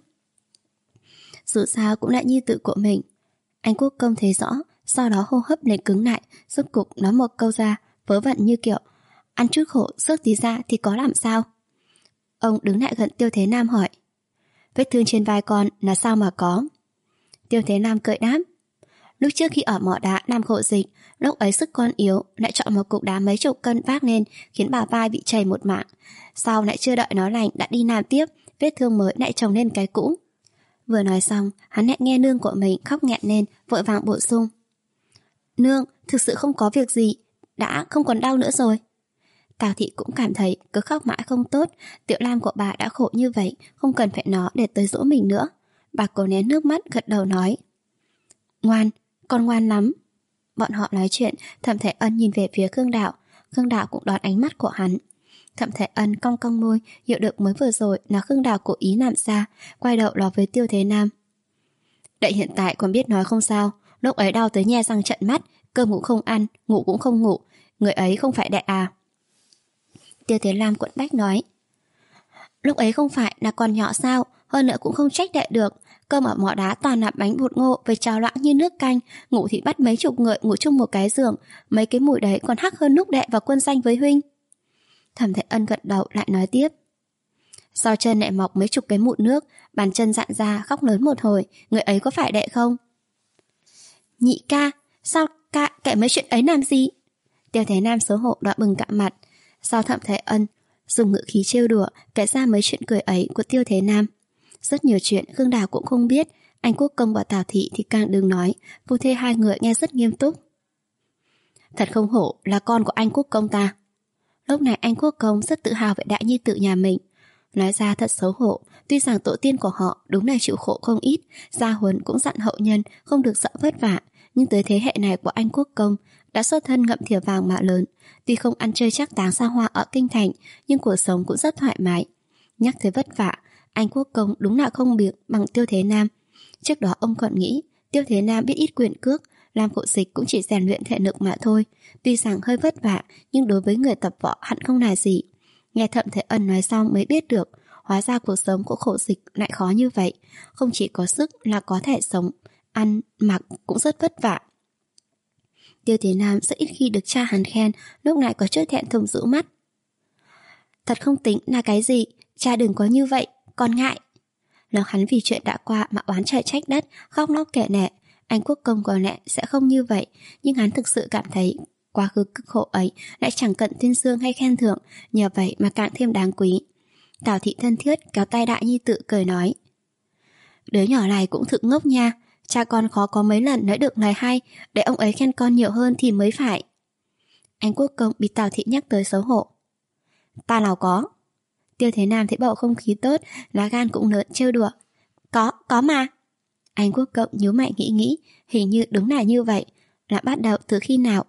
A: Dù sao cũng là nhi tử của mình. Anh Quốc Công thấy rõ, sau đó hô hấp liền cứng lại, rốt cục nói một câu ra, vớ vẩn như kiểu ăn chút khổ, rước tí ra thì có làm sao. Ông đứng lại gần Tiêu Thế Nam hỏi: Vết thương trên vai con là sao mà có? Tiêu Thế Nam cười đáp: Lúc trước khi ở mỏ đá làm khổ dịch, lúc ấy sức con yếu, lại chọn một cục đá mấy chục cân vác lên, khiến bả vai bị chảy một mảng. Sau lại chưa đợi nó lành đã đi làm tiếp, vết thương mới lại chồng lên cái cũ. Vừa nói xong, hắn lại nghe nương của mình khóc nghẹn lên, vội vàng bổ sung: Nương, thực sự không có việc gì, đã không còn đau nữa rồi. Tào thị cũng cảm thấy cứ khóc mãi không tốt, Tiểu Lam của bà đã khổ như vậy, không cần phải nó để tới dỗ mình nữa. Bà cố nén nước mắt gật đầu nói: Ngoan, con ngoan lắm. Bọn họ nói chuyện, Thẩm Thể Ân nhìn về phía Khương Đạo, Khương Đạo cũng đón ánh mắt của hắn. Thẩm Thể Ân cong cong môi, hiểu được mới vừa rồi là Khương Đạo cố ý làm ra, quay đầu nói với Tiêu Thế Nam: Đậy hiện tại còn biết nói không sao, lúc ấy đau tới nhe răng trợn mắt, cơm cũng không ăn, ngủ cũng không ngủ, người ấy không phải đệ à? Tiêu Thế Lam quẫn bách nói: Lúc ấy không phải là còn nhỏ sao, hơn nữa cũng không trách đệ được. Cơm ở mỏ đá toàn là bánh bột ngô với cháo loãng như nước canh, ngủ thì bắt mấy chục người ngủ chung một cái giường, mấy cái mùi đấy còn hắc hơn lúc đệ vào quân danh với huynh. Thẩm Thể Ân gật đầu lại nói tiếp: Sau chân lại mọc mấy chục cái mụn nước, bàn chân dạn ra khóc lớn một hồi, người ấy có phải đệ không? Nhị ca, sao ca kể mấy chuyện ấy làm gì? Tiêu Thế Nam xấu hổ đỏ bừng cả mặt. Sau Thẩm Thể Ân dùng ngữ khí trêu đùa kể ra mấy chuyện cười ấy của Tiêu Thế Nam. Rất nhiều chuyện Khương Đào cũng không biết, anh Quốc Công và Tào Thị thì càng đừng nói, phu thê hai người nghe rất nghiêm túc. Thật không hổ là con của anh Quốc Công ta. Lúc này anh Quốc Công rất tự hào về đại nhi tử nhà mình. Nói ra thật xấu hổ, tuy rằng tổ tiên của họ đúng là chịu khổ không ít, gia huấn cũng dặn hậu nhân không được sợ vất vả, nhưng tới thế hệ này của anh Quốc Công đã xuất thân ngậm thìa vàng mà lớn. Tuy không ăn chơi chắc táng xa hoa ở kinh thành, nhưng cuộc sống cũng rất thoải mái. Nhắc tới vất vả, anh Quốc Công đúng là không biệt bằng Tiêu Thế Nam. Trước đó ông còn nghĩ Tiêu Thế Nam biết ít quyền cước, làm khổ dịch cũng chỉ rèn luyện thể lực mà thôi. Tuy rằng hơi vất vả, nhưng đối với người tập võ hẳn không là gì. Nghe Thẩm Thể Ân nói xong mới biết được, hóa ra cuộc sống của khổ dịch lại khó như vậy. Không chỉ có sức là có thể sống, ăn, mặc cũng rất vất vả. Tiêu Thế Nam rất ít khi được cha hắn khen, lúc này có chút thẹn thùng rũ mắt. Thật không tính là cái gì, cha đừng có như vậy, con ngại. Nếu hắn vì chuyện đã qua mà oán trời trách đất, khóc lóc kể lể, anh Quốc Công có lẽ sẽ không như vậy, nhưng hắn thực sự cảm thấy quá khứ cực khổ ấy lại chẳng cần tuyên dương hay khen thưởng, nhờ vậy mà càng thêm đáng quý. Tào Thị thân thiết kéo tay đại nhi tự cười nói: Đứa nhỏ này cũng thực ngốc nha, cha con khó có mấy lần nói được lời hay, để ông ấy khen con nhiều hơn thì mới phải. Anh Quốc Công bị Tào Thị nhắc tới xấu hổ: Ta nào có. Tiêu Thế Nam thấy bầu không khí tốt, lá gan cũng lớn trêu đùa: Có, có mà. Anh Quốc Công nhíu mày nghĩ nghĩ, hình như đúng là như vậy. Là bắt đầu từ khi nào?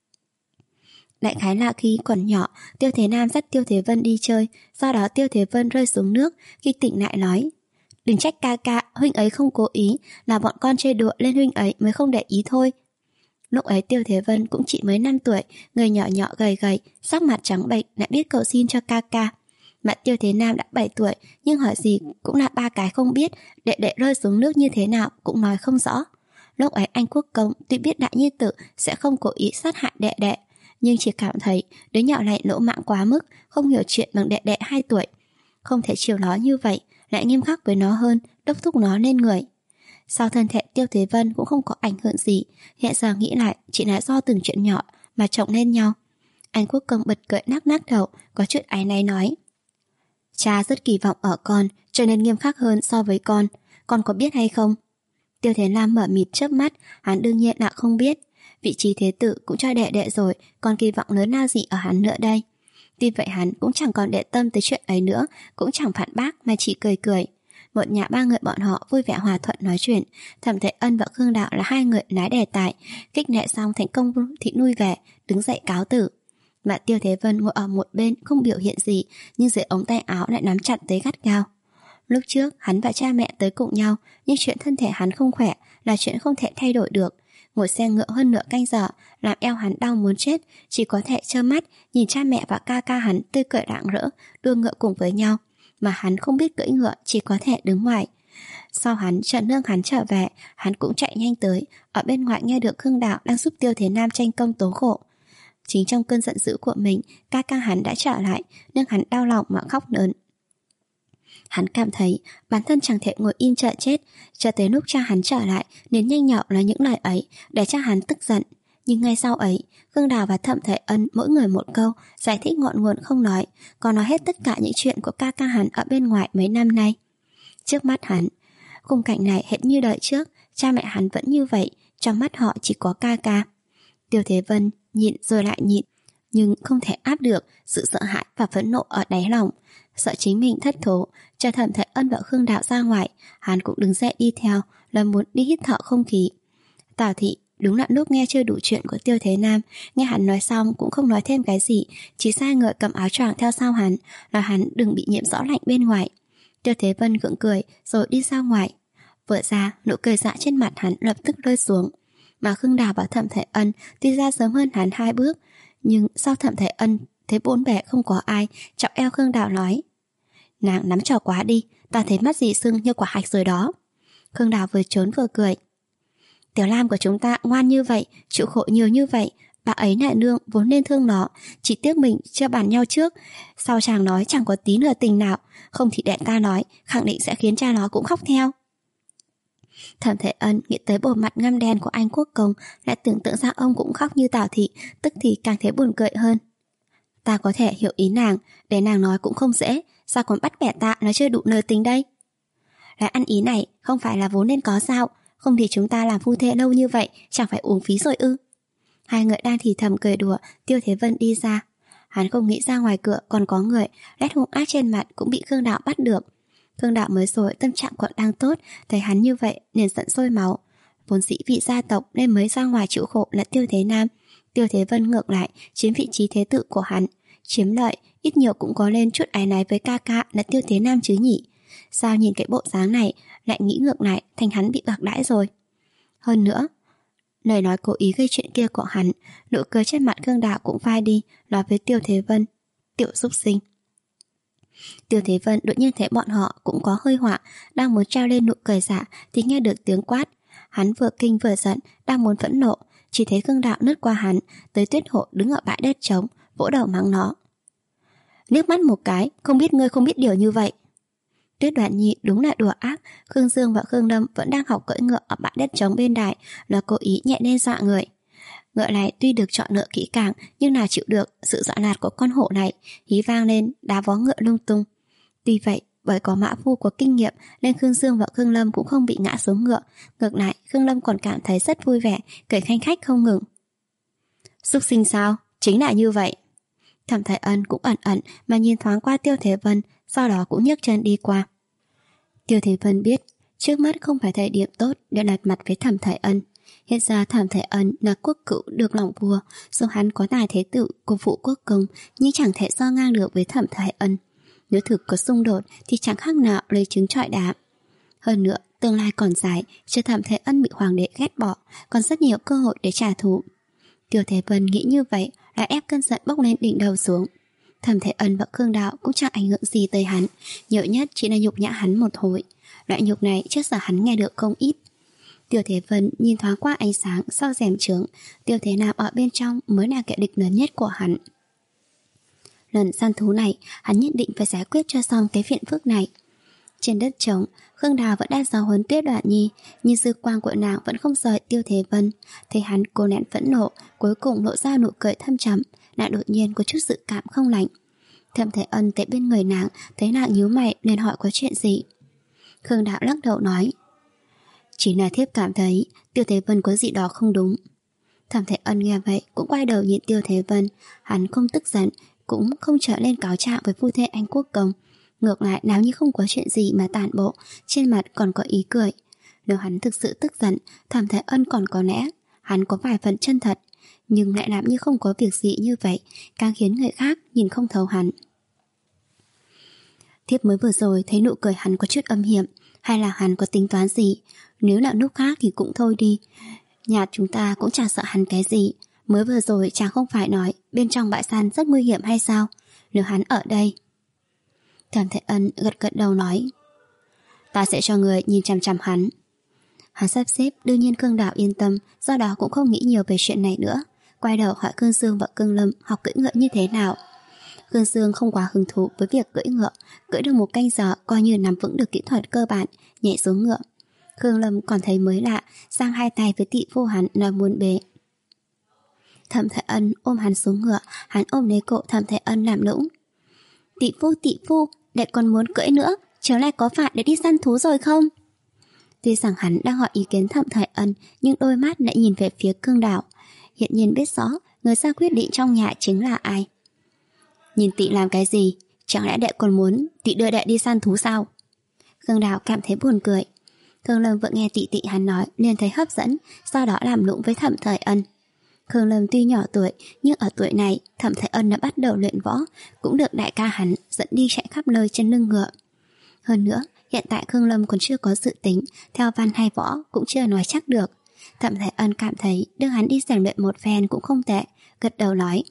A: Đại khái là khi còn nhỏ, Tiêu Thế Nam dắt Tiêu Thế Vân đi chơi, do đó Tiêu Thế Vân rơi xuống nước, khi tỉnh lại nói: Đừng trách ca ca, huynh ấy không cố ý, là bọn con chơi đùa lên huynh ấy mới không để ý thôi. Lúc ấy Tiêu Thế Vân cũng chỉ mới năm tuổi, người nhỏ nhỏ gầy gầy, sắc mặt trắng bệch, lại biết cầu xin cho ca ca. Mà Tiêu Thế Nam đã bảy tuổi, nhưng hỏi gì cũng là ba cái không biết, đệ đệ rơi xuống nước như thế nào cũng nói không rõ. Lúc ấy anh Quốc Công tuy biết đại nhi tử sẽ không cố ý sát hại đệ đệ, nhưng chỉ cảm thấy đứa nhỏ này lỗ mãng quá mức, không hiểu chuyện bằng đệ đệ hai tuổi. Không thể chiều nó như vậy, lại nghiêm khắc với nó hơn, đốc thúc nó lên người. Sau thân thể Tiêu Thế Vân cũng không có ảnh hưởng gì, hiện giờ nghĩ lại chỉ là do từng chuyện nhỏ mà chồng lên nhau. Anh Quốc Công bật cười nắc nắc đầu, có chút áy náy nói: Cha rất kỳ vọng ở con, cho nên nghiêm khắc hơn so với con, con có biết hay không? Tiêu Thế Lam mở mịt chớp mắt, hắn đương nhiên là không biết. vị trí thế tử cũng cho đệ đệ rồi, còn kỳ vọng lớn lao gì ở hắn nữa đây. Tuy vậy hắn cũng chẳng còn để tâm tới chuyện ấy nữa, cũng chẳng phản bác mà chỉ cười cười. Một nhà ba người bọn họ vui vẻ hòa thuận nói chuyện. Thẩm Thế Ân và Khương Đạo là hai người lái đề tài. Kích nệ xong thành công thì nuôi về, đứng dậy cáo tử. Mà Tiêu Thế Vân ngồi ở một bên không biểu hiện gì, nhưng dưới ống tay áo lại nắm chặt tới gắt gao. Lúc trước hắn và cha mẹ tới cùng nhau, nhưng chuyện thân thể hắn không khỏe là chuyện không thể thay đổi được. Ngồi xe ngựa hơn nửa canh giờ, làm eo hắn đau muốn chết, chỉ có thể trơ mắt nhìn cha mẹ và ca ca hắn tươi cười rạng rỡ đua ngựa cùng với nhau, mà hắn không biết cưỡi ngựa, chỉ có thể đứng ngoài. Sau hắn trợ nương hắn trở về, hắn cũng chạy nhanh tới. Ở bên ngoài nghe được Khương Đạo đang giúp Tiêu Thế Nam tranh công tố khổ. Chính trong cơn giận dữ của mình, ca ca hắn đã trở lại, nhưng hắn đau lòng mà khóc lớn. Hắn cảm thấy bản thân chẳng thể ngồi im chờ chết, cho tới lúc cha hắn trở lại nên nhanh nhậu là những lời ấy để cho hắn tức giận. Nhưng ngay sau ấy, Khương Đào và Thẩm Thế Ân mỗi người một câu, giải thích ngọn nguồn không nói, còn nói hết tất cả những chuyện của ca ca hắn ở bên ngoài mấy năm nay. Trước mắt hắn, khung cảnh này hệt như đời trước, cha mẹ hắn vẫn như vậy, trong mắt họ chỉ có ca ca. Tiêu Thế Vân nhịn rồi lại nhịn, nhưng không thể áp được sự sợ hãi và phẫn nộ ở đáy lòng. Sợ chính mình thất thố, cho Thẩm Thế Ân và Khương Đạo ra ngoài, hắn cũng đứng dậy đi theo, là muốn đi hít thở không khí. Tào Thị đúng là lúc nghe chưa đủ chuyện của Tiêu Thế Nam, nghe hắn nói xong cũng không nói thêm cái gì, chỉ sai người cầm áo choàng theo sau hắn, nói hắn đừng bị nhiễm rõ lạnh bên ngoài. Tiêu Thế Vân gượng cười rồi đi ra ngoài. Vừa ra, nụ cười dạ trên mặt hắn lập tức rơi xuống. Mà Khương Đào và Thẩm Thế Ân đi ra sớm hơn hắn hai bước, nhưng sau Thẩm Thế Ân thấy bốn bề không có ai, chọc eo Khương Đào nói: "Nàng nắm trò quá đi, ta thấy mắt dì sưng như quả hạch rồi đó." Khương Đào vừa trốn vừa cười: "Tiểu Lam của chúng ta ngoan như vậy, chịu khổ nhiều như vậy, bà ấy nại nương vốn nên thương nó, chỉ tiếc mình chưa bàn nhau trước. Sao chàng nói chẳng có tí nửa tình nào, không thì đẹn ca nói, khẳng định sẽ khiến cha nó cũng khóc theo." Thẩm Thế Ân nghĩ tới bộ mặt ngăm đen của anh Quốc Công, lại tưởng tượng ra ông cũng khóc như Tào Thị, tức thì càng thấy buồn cười hơn. "Ta có thể hiểu ý nàng, để nàng nói cũng không dễ, sao còn bắt bẻ ta nói chưa đủ nợ tình đây?" "Lại ăn ý này không phải là vốn nên có sao, không thì chúng ta làm phu thê lâu như vậy chẳng phải uổng phí rồi ư?" Hai người đang thì thầm cười đùa, Tiêu Thế Vân đi ra. Hắn không nghĩ ra ngoài cửa còn có người, nét hung ác trên mặt cũng bị Khương Đạo bắt được. Khương Đạo mới rồi tâm trạng còn đang tốt, thấy hắn như vậy nên giận sôi máu. Vốn dĩ vị gia tộc nên mới ra ngoài chịu khổ là Tiêu Thế Nam, Tiêu Thế Vân ngược lại chiếm vị trí thế tử của hắn, chiếm lợi ít nhiều cũng có lên chút áy náy với ca ca là Tiêu Thế Nam chứ nhỉ. Sao nhìn cái bộ dáng này lại nghĩ ngược lại thành hắn bị bạc đãi rồi. Hơn nữa, lời nói cố ý gây chuyện kia của hắn, nụ cười trên mặt Khương Đạo cũng phai đi, nói với Tiêu Thế Vân: "Tiểu súc sinh." Tiêu Thế Vân đột nhiên thấy bọn họ cũng có hơi họa, đang muốn treo lên nụ cười giả thì nghe được tiếng quát. Hắn vừa kinh vừa giận, đang muốn phẫn nộ, chỉ thấy Khương Đạo lướt qua hắn, tới Tuyết Hộ đứng ở bãi đất trống, vỗ đầu mắng nó: "Liếc mắt một cái, không biết ngươi không biết điều như vậy." Tuyết Đoản Nhi đúng là đùa ác. Khương Dương và Khương Lâm vẫn đang học cưỡi ngựa ở bãi đất trống bên đài, là cố ý nhẹ nên dọa người. Ngựa này tuy được chọn lựa kỹ càng, nhưng nào chịu được sự dọa nạt của con hổ này, hí vang lên đá vó ngựa lung tung. Tuy vậy, bởi có mã phu của kinh nghiệm nên Khương Dương và Khương Lâm cũng không bị ngã xuống ngựa. Ngược lại, Khương Lâm còn cảm thấy rất vui vẻ, cười khanh khách không ngừng. "Súc sinh sao? Chính là như vậy." Thẩm Thái Ân cũng ẩn ẩn mà nhìn thoáng qua Tiêu Thế Vân, sau đó cũng nhấc chân đi qua. Tiêu Thế Vân biết trước mắt không phải thời điểm tốt để đặt mặt với Thẩm Thái Ân. Hiện ra Thẩm Thái Ân là quốc cựu được lòng vua, dù hắn có tài thế tử của phụ quốc công nhưng chẳng thể so ngang được với Thẩm Thái Ân. Nếu thực có xung đột thì chẳng khác nào lấy trứng trọi đá. Hơn nữa, tương lai còn dài, cho Thẩm Thái Ân bị hoàng đế ghét bỏ, còn rất nhiều cơ hội để trả thù. Tiêu Thế Vân nghĩ như vậy là ép cơn giận bốc lên đỉnh đầu xuống. Thẩm Thế Ân và Khương Đạo cũng chẳng ảnh hưởng gì tới hắn, nhiều nhất chỉ là nhục nhã hắn một hồi. Loại nhục này trước giờ hắn nghe được không ít. Tiêu Thế Vân nhìn thoáng qua ánh sáng sau rèm trướng, Tiêu Thế Nam ở bên trong mới là kẻ địch lớn nhất của hắn. Lần săn thú này, hắn nhất định phải giải quyết cho xong cái phiền phức này. Trên đất trống, Khương Đào vẫn đang giáo huấn Tuyết Đoản Nhi, nhưng dư quang của nàng vẫn không rời Tiêu Thế Vân. Thấy hắn cố nén phẫn nộ, cuối cùng lộ ra nụ cười thâm trầm, nàng đột nhiên có chút dự cảm không lành. Thẩm Thế Ân tại bên người nàng, thấy nàng nhíu mày nên hỏi có chuyện gì. Khương Đạo lắc đầu nói: "Chỉ là thiếp cảm thấy Tiêu Thế Vân có gì đó không đúng." Thẩm Thế Ân nghe vậy cũng quay đầu nhìn Tiêu Thế Vân. Hắn không tức giận, cũng không trở lên cáo trạng với phu thê anh quốc công. Ngược lại nào như không có chuyện gì mà tản bộ, trên mặt còn có ý cười. Nếu hắn thực sự tức giận, Thẩm Thế Ân còn có lẽ hắn có vài phần chân thật, nhưng lại làm như không có việc gì như vậy, càng khiến người khác nhìn không thấu hắn. Thiếp mới vừa rồi thấy nụ cười hắn có chút âm hiểm, hay là hắn có tính toán gì? Nếu là lúc khác thì cũng thôi đi, nhà chúng ta cũng chẳng sợ hắn cái gì. Mới vừa rồi chàng không phải nói bên trong bãi săn rất nguy hiểm hay sao? Nếu hắn ở đây. Thẩm Thế Ân gật gật đầu nói, ta sẽ cho người nhìn chằm chằm hắn. Hắn sắp xếp đương nhiên Khương Đạo yên tâm, do đó cũng không nghĩ nhiều về chuyện này nữa. Quay đầu hỏi Khương Dương và Khương Lâm học cưỡi ngựa như thế nào. Khương Dương không quá hứng thú với việc cưỡi ngựa, cưỡi được một canh giờ coi như nắm vững được kỹ thuật cơ bản, nhảy xuống ngựa. Khương Lâm còn thấy mới lạ, giang hai tay với tị phu hắn nói muốn bế. Thẩm Thế Ân ôm hắn xuống ngựa, hắn ôm lấy cổ Thẩm Thế Ân làm nũng. Tị phu tị phu, đệ còn muốn cưỡi nữa, chiều nay có phải để đi săn thú rồi không? Tuy rằng hắn đang hỏi ý kiến Thẩm Thế Ân, nhưng đôi mắt lại nhìn về phía Khương Đạo. Hiện nhiên biết rõ người ra quyết định trong nhà chính là ai. Nhìn tị làm cái gì? Chẳng lẽ đệ còn muốn tị đưa đệ đi săn thú sao? Khương Đạo cảm thấy buồn cười. Khương Lâm vừa nghe tị tị hắn nói liền thấy hấp dẫn, sau đó làm nũng với Thẩm Thế Ân. Khương Lâm tuy nhỏ tuổi, nhưng ở tuổi này Thẩm Thế Ân đã bắt đầu luyện võ, cũng được đại ca hắn dẫn đi chạy khắp nơi trên lưng ngựa. Hơn nữa, hiện tại Khương Lâm còn chưa có dự tính, theo văn hay võ cũng chưa nói chắc được. Thẩm Thế Ân cảm thấy đưa hắn đi rèn luyện một phen cũng không tệ, gật đầu nói.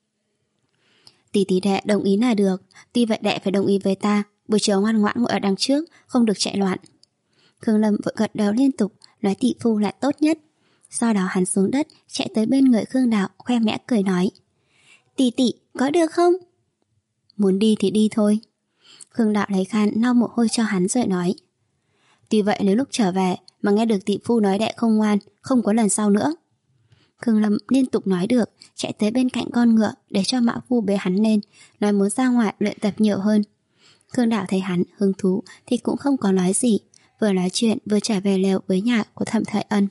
A: Tỷ tỷ đệ đồng ý là được, tuy vậy đệ phải đồng ý với ta, buổi chiều ngoan ngoãn ngồi ở đằng trước, không được chạy loạn. Khương Lâm vội gật đầu liên tục, nói tỷ phu là tốt nhất. Sau đó hắn xuống đất, chạy tới bên người Khương Đạo, khoe mẽ cười nói. Tỷ tỷ, có được không? Muốn đi thì đi thôi. Khương Đạo lấy khăn lau mồ hôi cho hắn rồi nói. Tuy vậy nếu lúc trở về mà nghe được tỷ phu nói đệ không ngoan, không có lần sau nữa. Khương Lâm liên tục nói được, chạy tới bên cạnh con ngựa để cho mã phu bế hắn lên, nói muốn ra ngoài luyện tập nhiều hơn. Khương Đạo thấy hắn hứng thú thì cũng không có nói gì, vừa nói chuyện vừa trở về lều với nhà của Thẩm Thế Ân.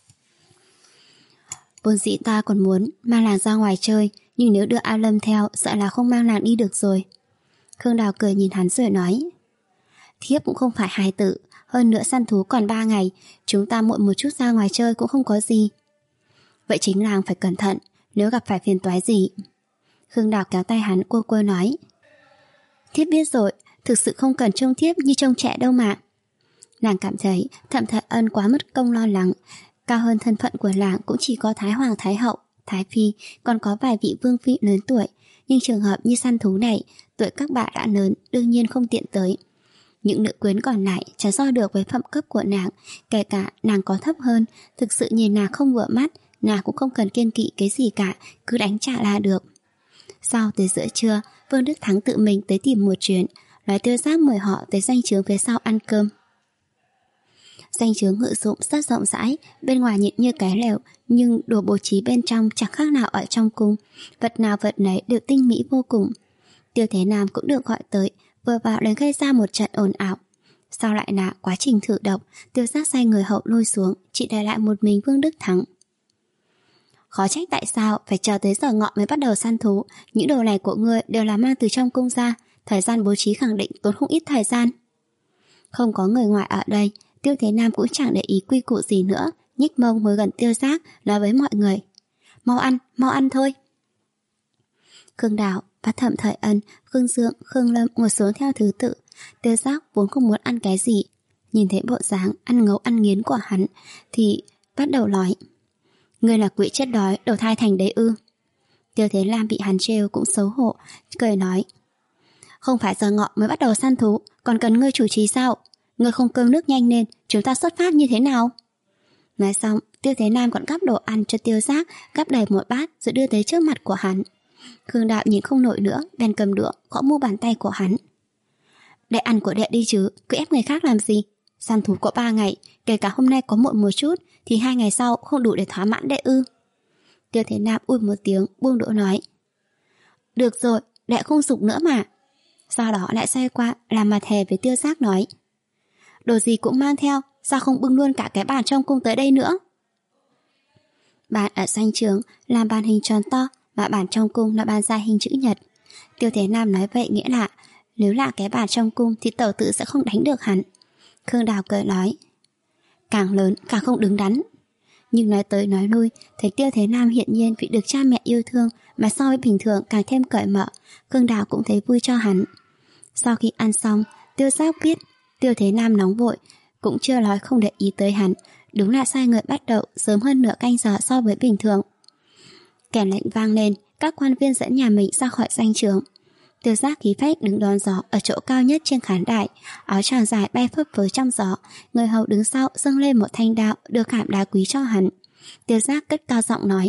A: Vốn dĩ ta còn muốn mang nàng ra ngoài chơi, nhưng nếu đưa A Lâm theo sợ là không mang nàng đi được rồi. Khương Đào cười nhìn hắn rồi nói. Thiếp cũng không phải hài tử, hơn nữa săn thú còn ba ngày, chúng ta muộn một chút ra ngoài chơi cũng không có gì. Vậy chính làng phải cẩn thận, nếu gặp phải phiền toái gì. Khương Đào kéo tay hắn cô cô nói. Thiếp biết rồi, thực sự không cần trông thiếp như trông trẻ đâu mà. Nàng cảm thấy Thẩm Thế Ân quá mất công lo lắng. Cao hơn thân phận của làng cũng chỉ có Thái Hoàng Thái Hậu, Thái Phi, còn có vài vị vương phi lớn tuổi. Nhưng trường hợp như săn thú này, tuổi các bà đã lớn, đương nhiên không tiện tới. Những nữ quyến còn lại chẳng so được với phẩm cấp của nàng, kể cả nàng có thấp hơn, thực sự nhìn nàng không vừa mắt, nàng cũng không cần kiêng kỵ cái gì cả, cứ đánh trả là được. Sau tới giữa trưa, Vương Đức Thắng tự mình tới tìm một chuyến, nói Tiêu Giác mời họ tới doanh trướng phía sau ăn cơm. Doanh trướng ngự dụng rất rộng rãi, bên ngoài nhìn như cái lều, nhưng đồ bố trí bên trong chẳng khác nào ở trong cung, vật nào vật nấy đều tinh mỹ vô cùng. Tiêu Thế Nam cũng được gọi tới, vừa vào đến gây ra một trận ồn ào. Sau lại là quá trình thử độc, Tiêu Giác sai người hậu lôi xuống, chỉ để lại một mình Vương Đức Thắng. Khó trách tại sao phải chờ tới giờ ngọ mới bắt đầu săn thú, những đồ này của ngươi đều là mang từ trong cung ra, thời gian bố trí khẳng định tốn không ít thời gian. Không có người ngoài ở đây, Tiêu Thế Nam cũng chẳng để ý quy củ gì nữa, nhích mông mới gần Tiêu Giác, nói với mọi người. Mau ăn, mau ăn thôi. Khương Đào và Thẩm Thời Ân, Khương Dương, Khương Lâm ngồi xuống theo thứ tự. Tiêu Giác vốn không muốn ăn cái gì, nhìn thấy bộ dáng ăn ngấu ăn nghiến của hắn thì bắt đầu nói. Ngươi là quỷ chết đói đầu thai thành đấy ư? Tiêu Thế Lam bị hắn trêu cũng xấu hổ, cười nói. Không phải giờ ngọ mới bắt đầu săn thú, còn cần ngươi chủ trì sao? Ngươi không cơm nước nhanh lên, chúng ta xuất phát như thế nào? Nói xong, Tiêu Thế Nam còn gắp đồ ăn cho Tiêu Giác, gắp đầy một bát rồi đưa tới trước mặt của hắn. Khương Đạo nhìn không nổi nữa, bèn cầm đũa gõ mu bàn tay của hắn. Đệ ăn của đệ đi chứ, cứ ép người khác làm gì? Săn thú có ba ngày, kể cả hôm nay có muộn một chút thì hai ngày sau không đủ để thỏa mãn đệ ư? Tiêu Thế Nam ui một tiếng, buông đũa nói. Được rồi, đệ không dục nữa mà. Sau đó lại xoay qua làm mặt hề với Tiêu Giác nói. Đồ gì cũng mang theo, sao không bưng luôn cả cái bàn trong cung tới đây nữa? bàn ở doanh trường làm bàn hình tròn to, mà bàn trong cung là bàn dài hình chữ nhật. Tiêu Thế Nam nói vậy nghĩa là nếu là cái bàn trong cung thì tẩu tử sẽ không đánh được hắn. Khương Đào cười nói, càng lớn càng không đứng đắn. Nhưng nói tới nói lui, thấy Tiêu Thế Nam hiện nhiên vì được cha mẹ yêu thương mà so với bình thường càng thêm cởi mở, Khương Đào cũng thấy vui cho hắn. Sau khi ăn xong, Tiêu Giác biết Tiêu Thế Nam nóng vội, cũng chưa nói không để ý tới hắn, đúng là sai người bắt đầu sớm hơn nửa canh giờ so với bình thường. Kèn lệnh vang lên, các quan viên dẫn nhà mình ra khỏi doanh trường. Tiêu Giác khí phách đứng đón gió ở chỗ cao nhất trên khán đài, áo choàng dài bay phấp phới trong gió, người hầu đứng sau dâng lên một thanh đao được khảm đá quý cho hắn. Tiêu Giác cất cao giọng nói,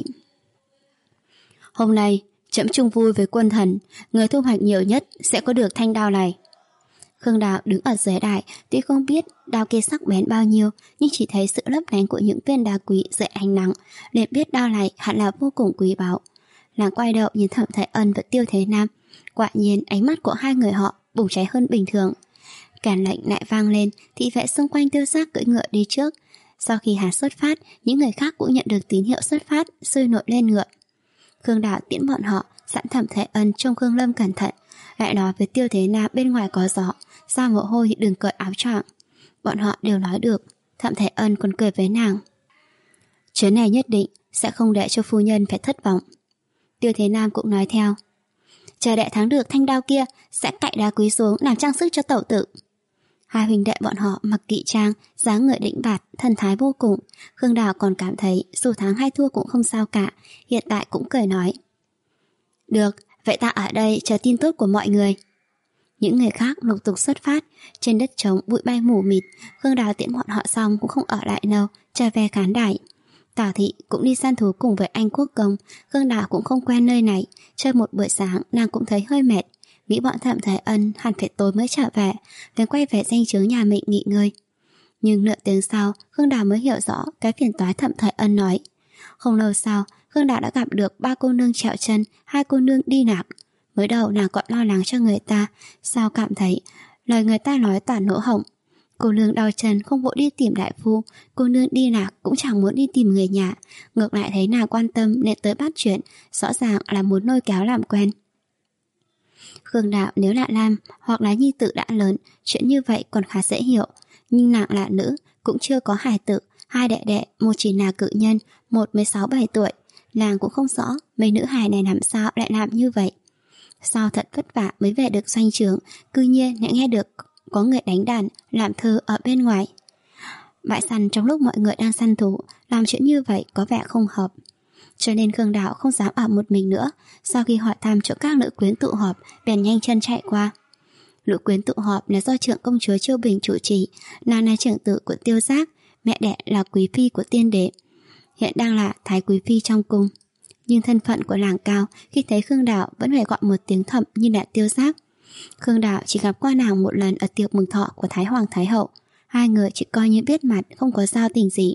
A: hôm nay trẫm chung vui với quân thần, người thu hoạch nhiều nhất sẽ có được thanh đao này. Khương Đào đứng ở dưới đài, tuy không biết đao kia sắc bén bao nhiêu, nhưng chỉ thấy sự lấp lánh của những viên đá quý dưới ánh nắng, liền biết đao này hẳn là vô cùng quý báu. Nàng quay đầu nhìn Thẩm Thái Ân và Tiêu Thế Nam, quả nhiên ánh mắt của hai người họ bùng cháy hơn bình thường. Càn lệnh lại vang lên, thị vệ xung quanh Tiêu Giác cưỡi ngựa đi trước. Sau khi hắn xuất phát, những người khác cũng nhận được tín hiệu xuất phát, sôi nổi lên ngựa. Khương Đào tiễn bọn họ, dặn Thẩm Thái Ân trông Khương Lâm cẩn thận, lại nói với Tiêu Thế Nam bên ngoài có gió, ra mồ hôi đừng cởi áo choàng. Bọn họ đều nói được. Thẩm Thái Ân còn cười với nàng, chuyến này nhất định sẽ không để cho phu nhân phải thất vọng. Tiêu Thế Nam cũng nói theo, chờ đệ thắng được thanh đao kia sẽ cạy đá quý xuống làm trang sức cho tẩu tử. Hai huynh đệ bọn họ mặc kỵ trang, dáng người đĩnh bạt, thần thái vô cùng. Khương Đào còn cảm thấy dù thắng hay thua cũng không sao cả, hiện tại cũng cười nói, được, vậy ta ở đây chờ tin tốt của mọi người. Những người khác lục tục xuất phát, trên đất trống bụi bay mù mịt. Khương Đào tiễn bọn họ xong cũng không ở lại lâu, trở về khán đài. Tào Thị cũng đi săn thú cùng với anh Quốc Công. Khương Đào cũng không quen nơi này, chơi một buổi sáng nàng cũng thấy hơi mệt, nghĩ bọn Thẩm Thái Ân hẳn phải tối mới trở về, liền quay về danh chướng nhà mình nghỉ ngơi. Nhưng nửa tiếng sau, Khương Đào mới hiểu rõ cái phiền toái Thẩm Thái Ân nói. Không lâu sau, Khương Đào đã gặp được ba cô nương trẹo chân, hai cô nương đi nạc. Mới đầu nàng còn lo lắng cho người ta, sao cảm thấy lời người ta nói toàn lỗ hổng. Cô nương đau chân không vội đi tìm đại phu, cô nương đi nạc cũng chẳng muốn đi tìm người nhà, ngược lại thấy nàng quan tâm nên tới bắt chuyện, rõ ràng là muốn lôi kéo làm quen. Khương Đạo nếu là Lam hoặc là nhi tử đã lớn, chuyện như vậy còn khá dễ hiểu, nhưng nàng là nữ, cũng chưa có hài tử, hai đệ đệ, một chỉ là cự nhân, một mới sáu bảy tuổi, nàng cũng không rõ mấy nữ hài này làm sao lại làm như vậy. Sao thật vất vả mới về được doanh trướng, cư nhiên lại nghe được có người đánh đàn, làm thơ ở bên ngoài. Bãi săn trong lúc mọi người đang săn thú, làm chuyện như vậy có vẻ không hợp. Cho nên Khương Đạo không dám ở một mình nữa. Sau khi hỏi thăm chỗ các nữ quyến tụ họp, bèn nhanh chân chạy qua. Nữ quyến tụ họp là do trưởng công chúa Chiêu Bình chủ trì, nàng là trưởng tử của Tiêu Giác, mẹ đẻ là quý phi của tiên đế, hiện đang là thái quý phi trong cung. Nhưng thân phận của nàng cao, khi thấy Khương Đạo vẫn phải gọi một tiếng thẩm như là Tiêu Giác. Khương Đạo chỉ gặp qua nàng một lần ở tiệc mừng thọ của Thái Hoàng Thái Hậu, hai người chỉ coi như biết mặt, không có giao tình gì.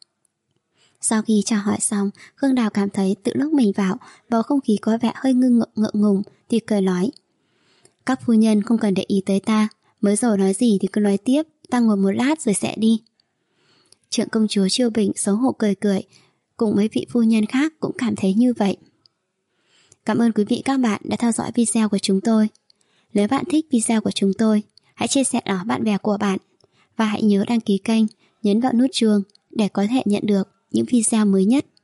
A: Sau khi chào hỏi xong, Khương Đào cảm thấy từ lúc mình vào, bầu không khí có vẻ hơi ngưng ngượng, ngượng ngùng, thì cười nói: các phu nhân không cần để ý tới ta, mới rồi nói gì thì cứ nói tiếp, ta ngồi một lát rồi sẽ đi. Trưởng công chúa Chiêu Bình xấu hổ cười cười, cùng mấy vị phu nhân khác cũng cảm thấy như vậy. Cảm ơn quý vị các bạn đã theo dõi video của chúng tôi. Nếu bạn thích video của chúng tôi, hãy chia sẻ nó bạn bè của bạn, và hãy nhớ đăng ký kênh, nhấn vào nút chuông để có thể nhận được những video mới nhất.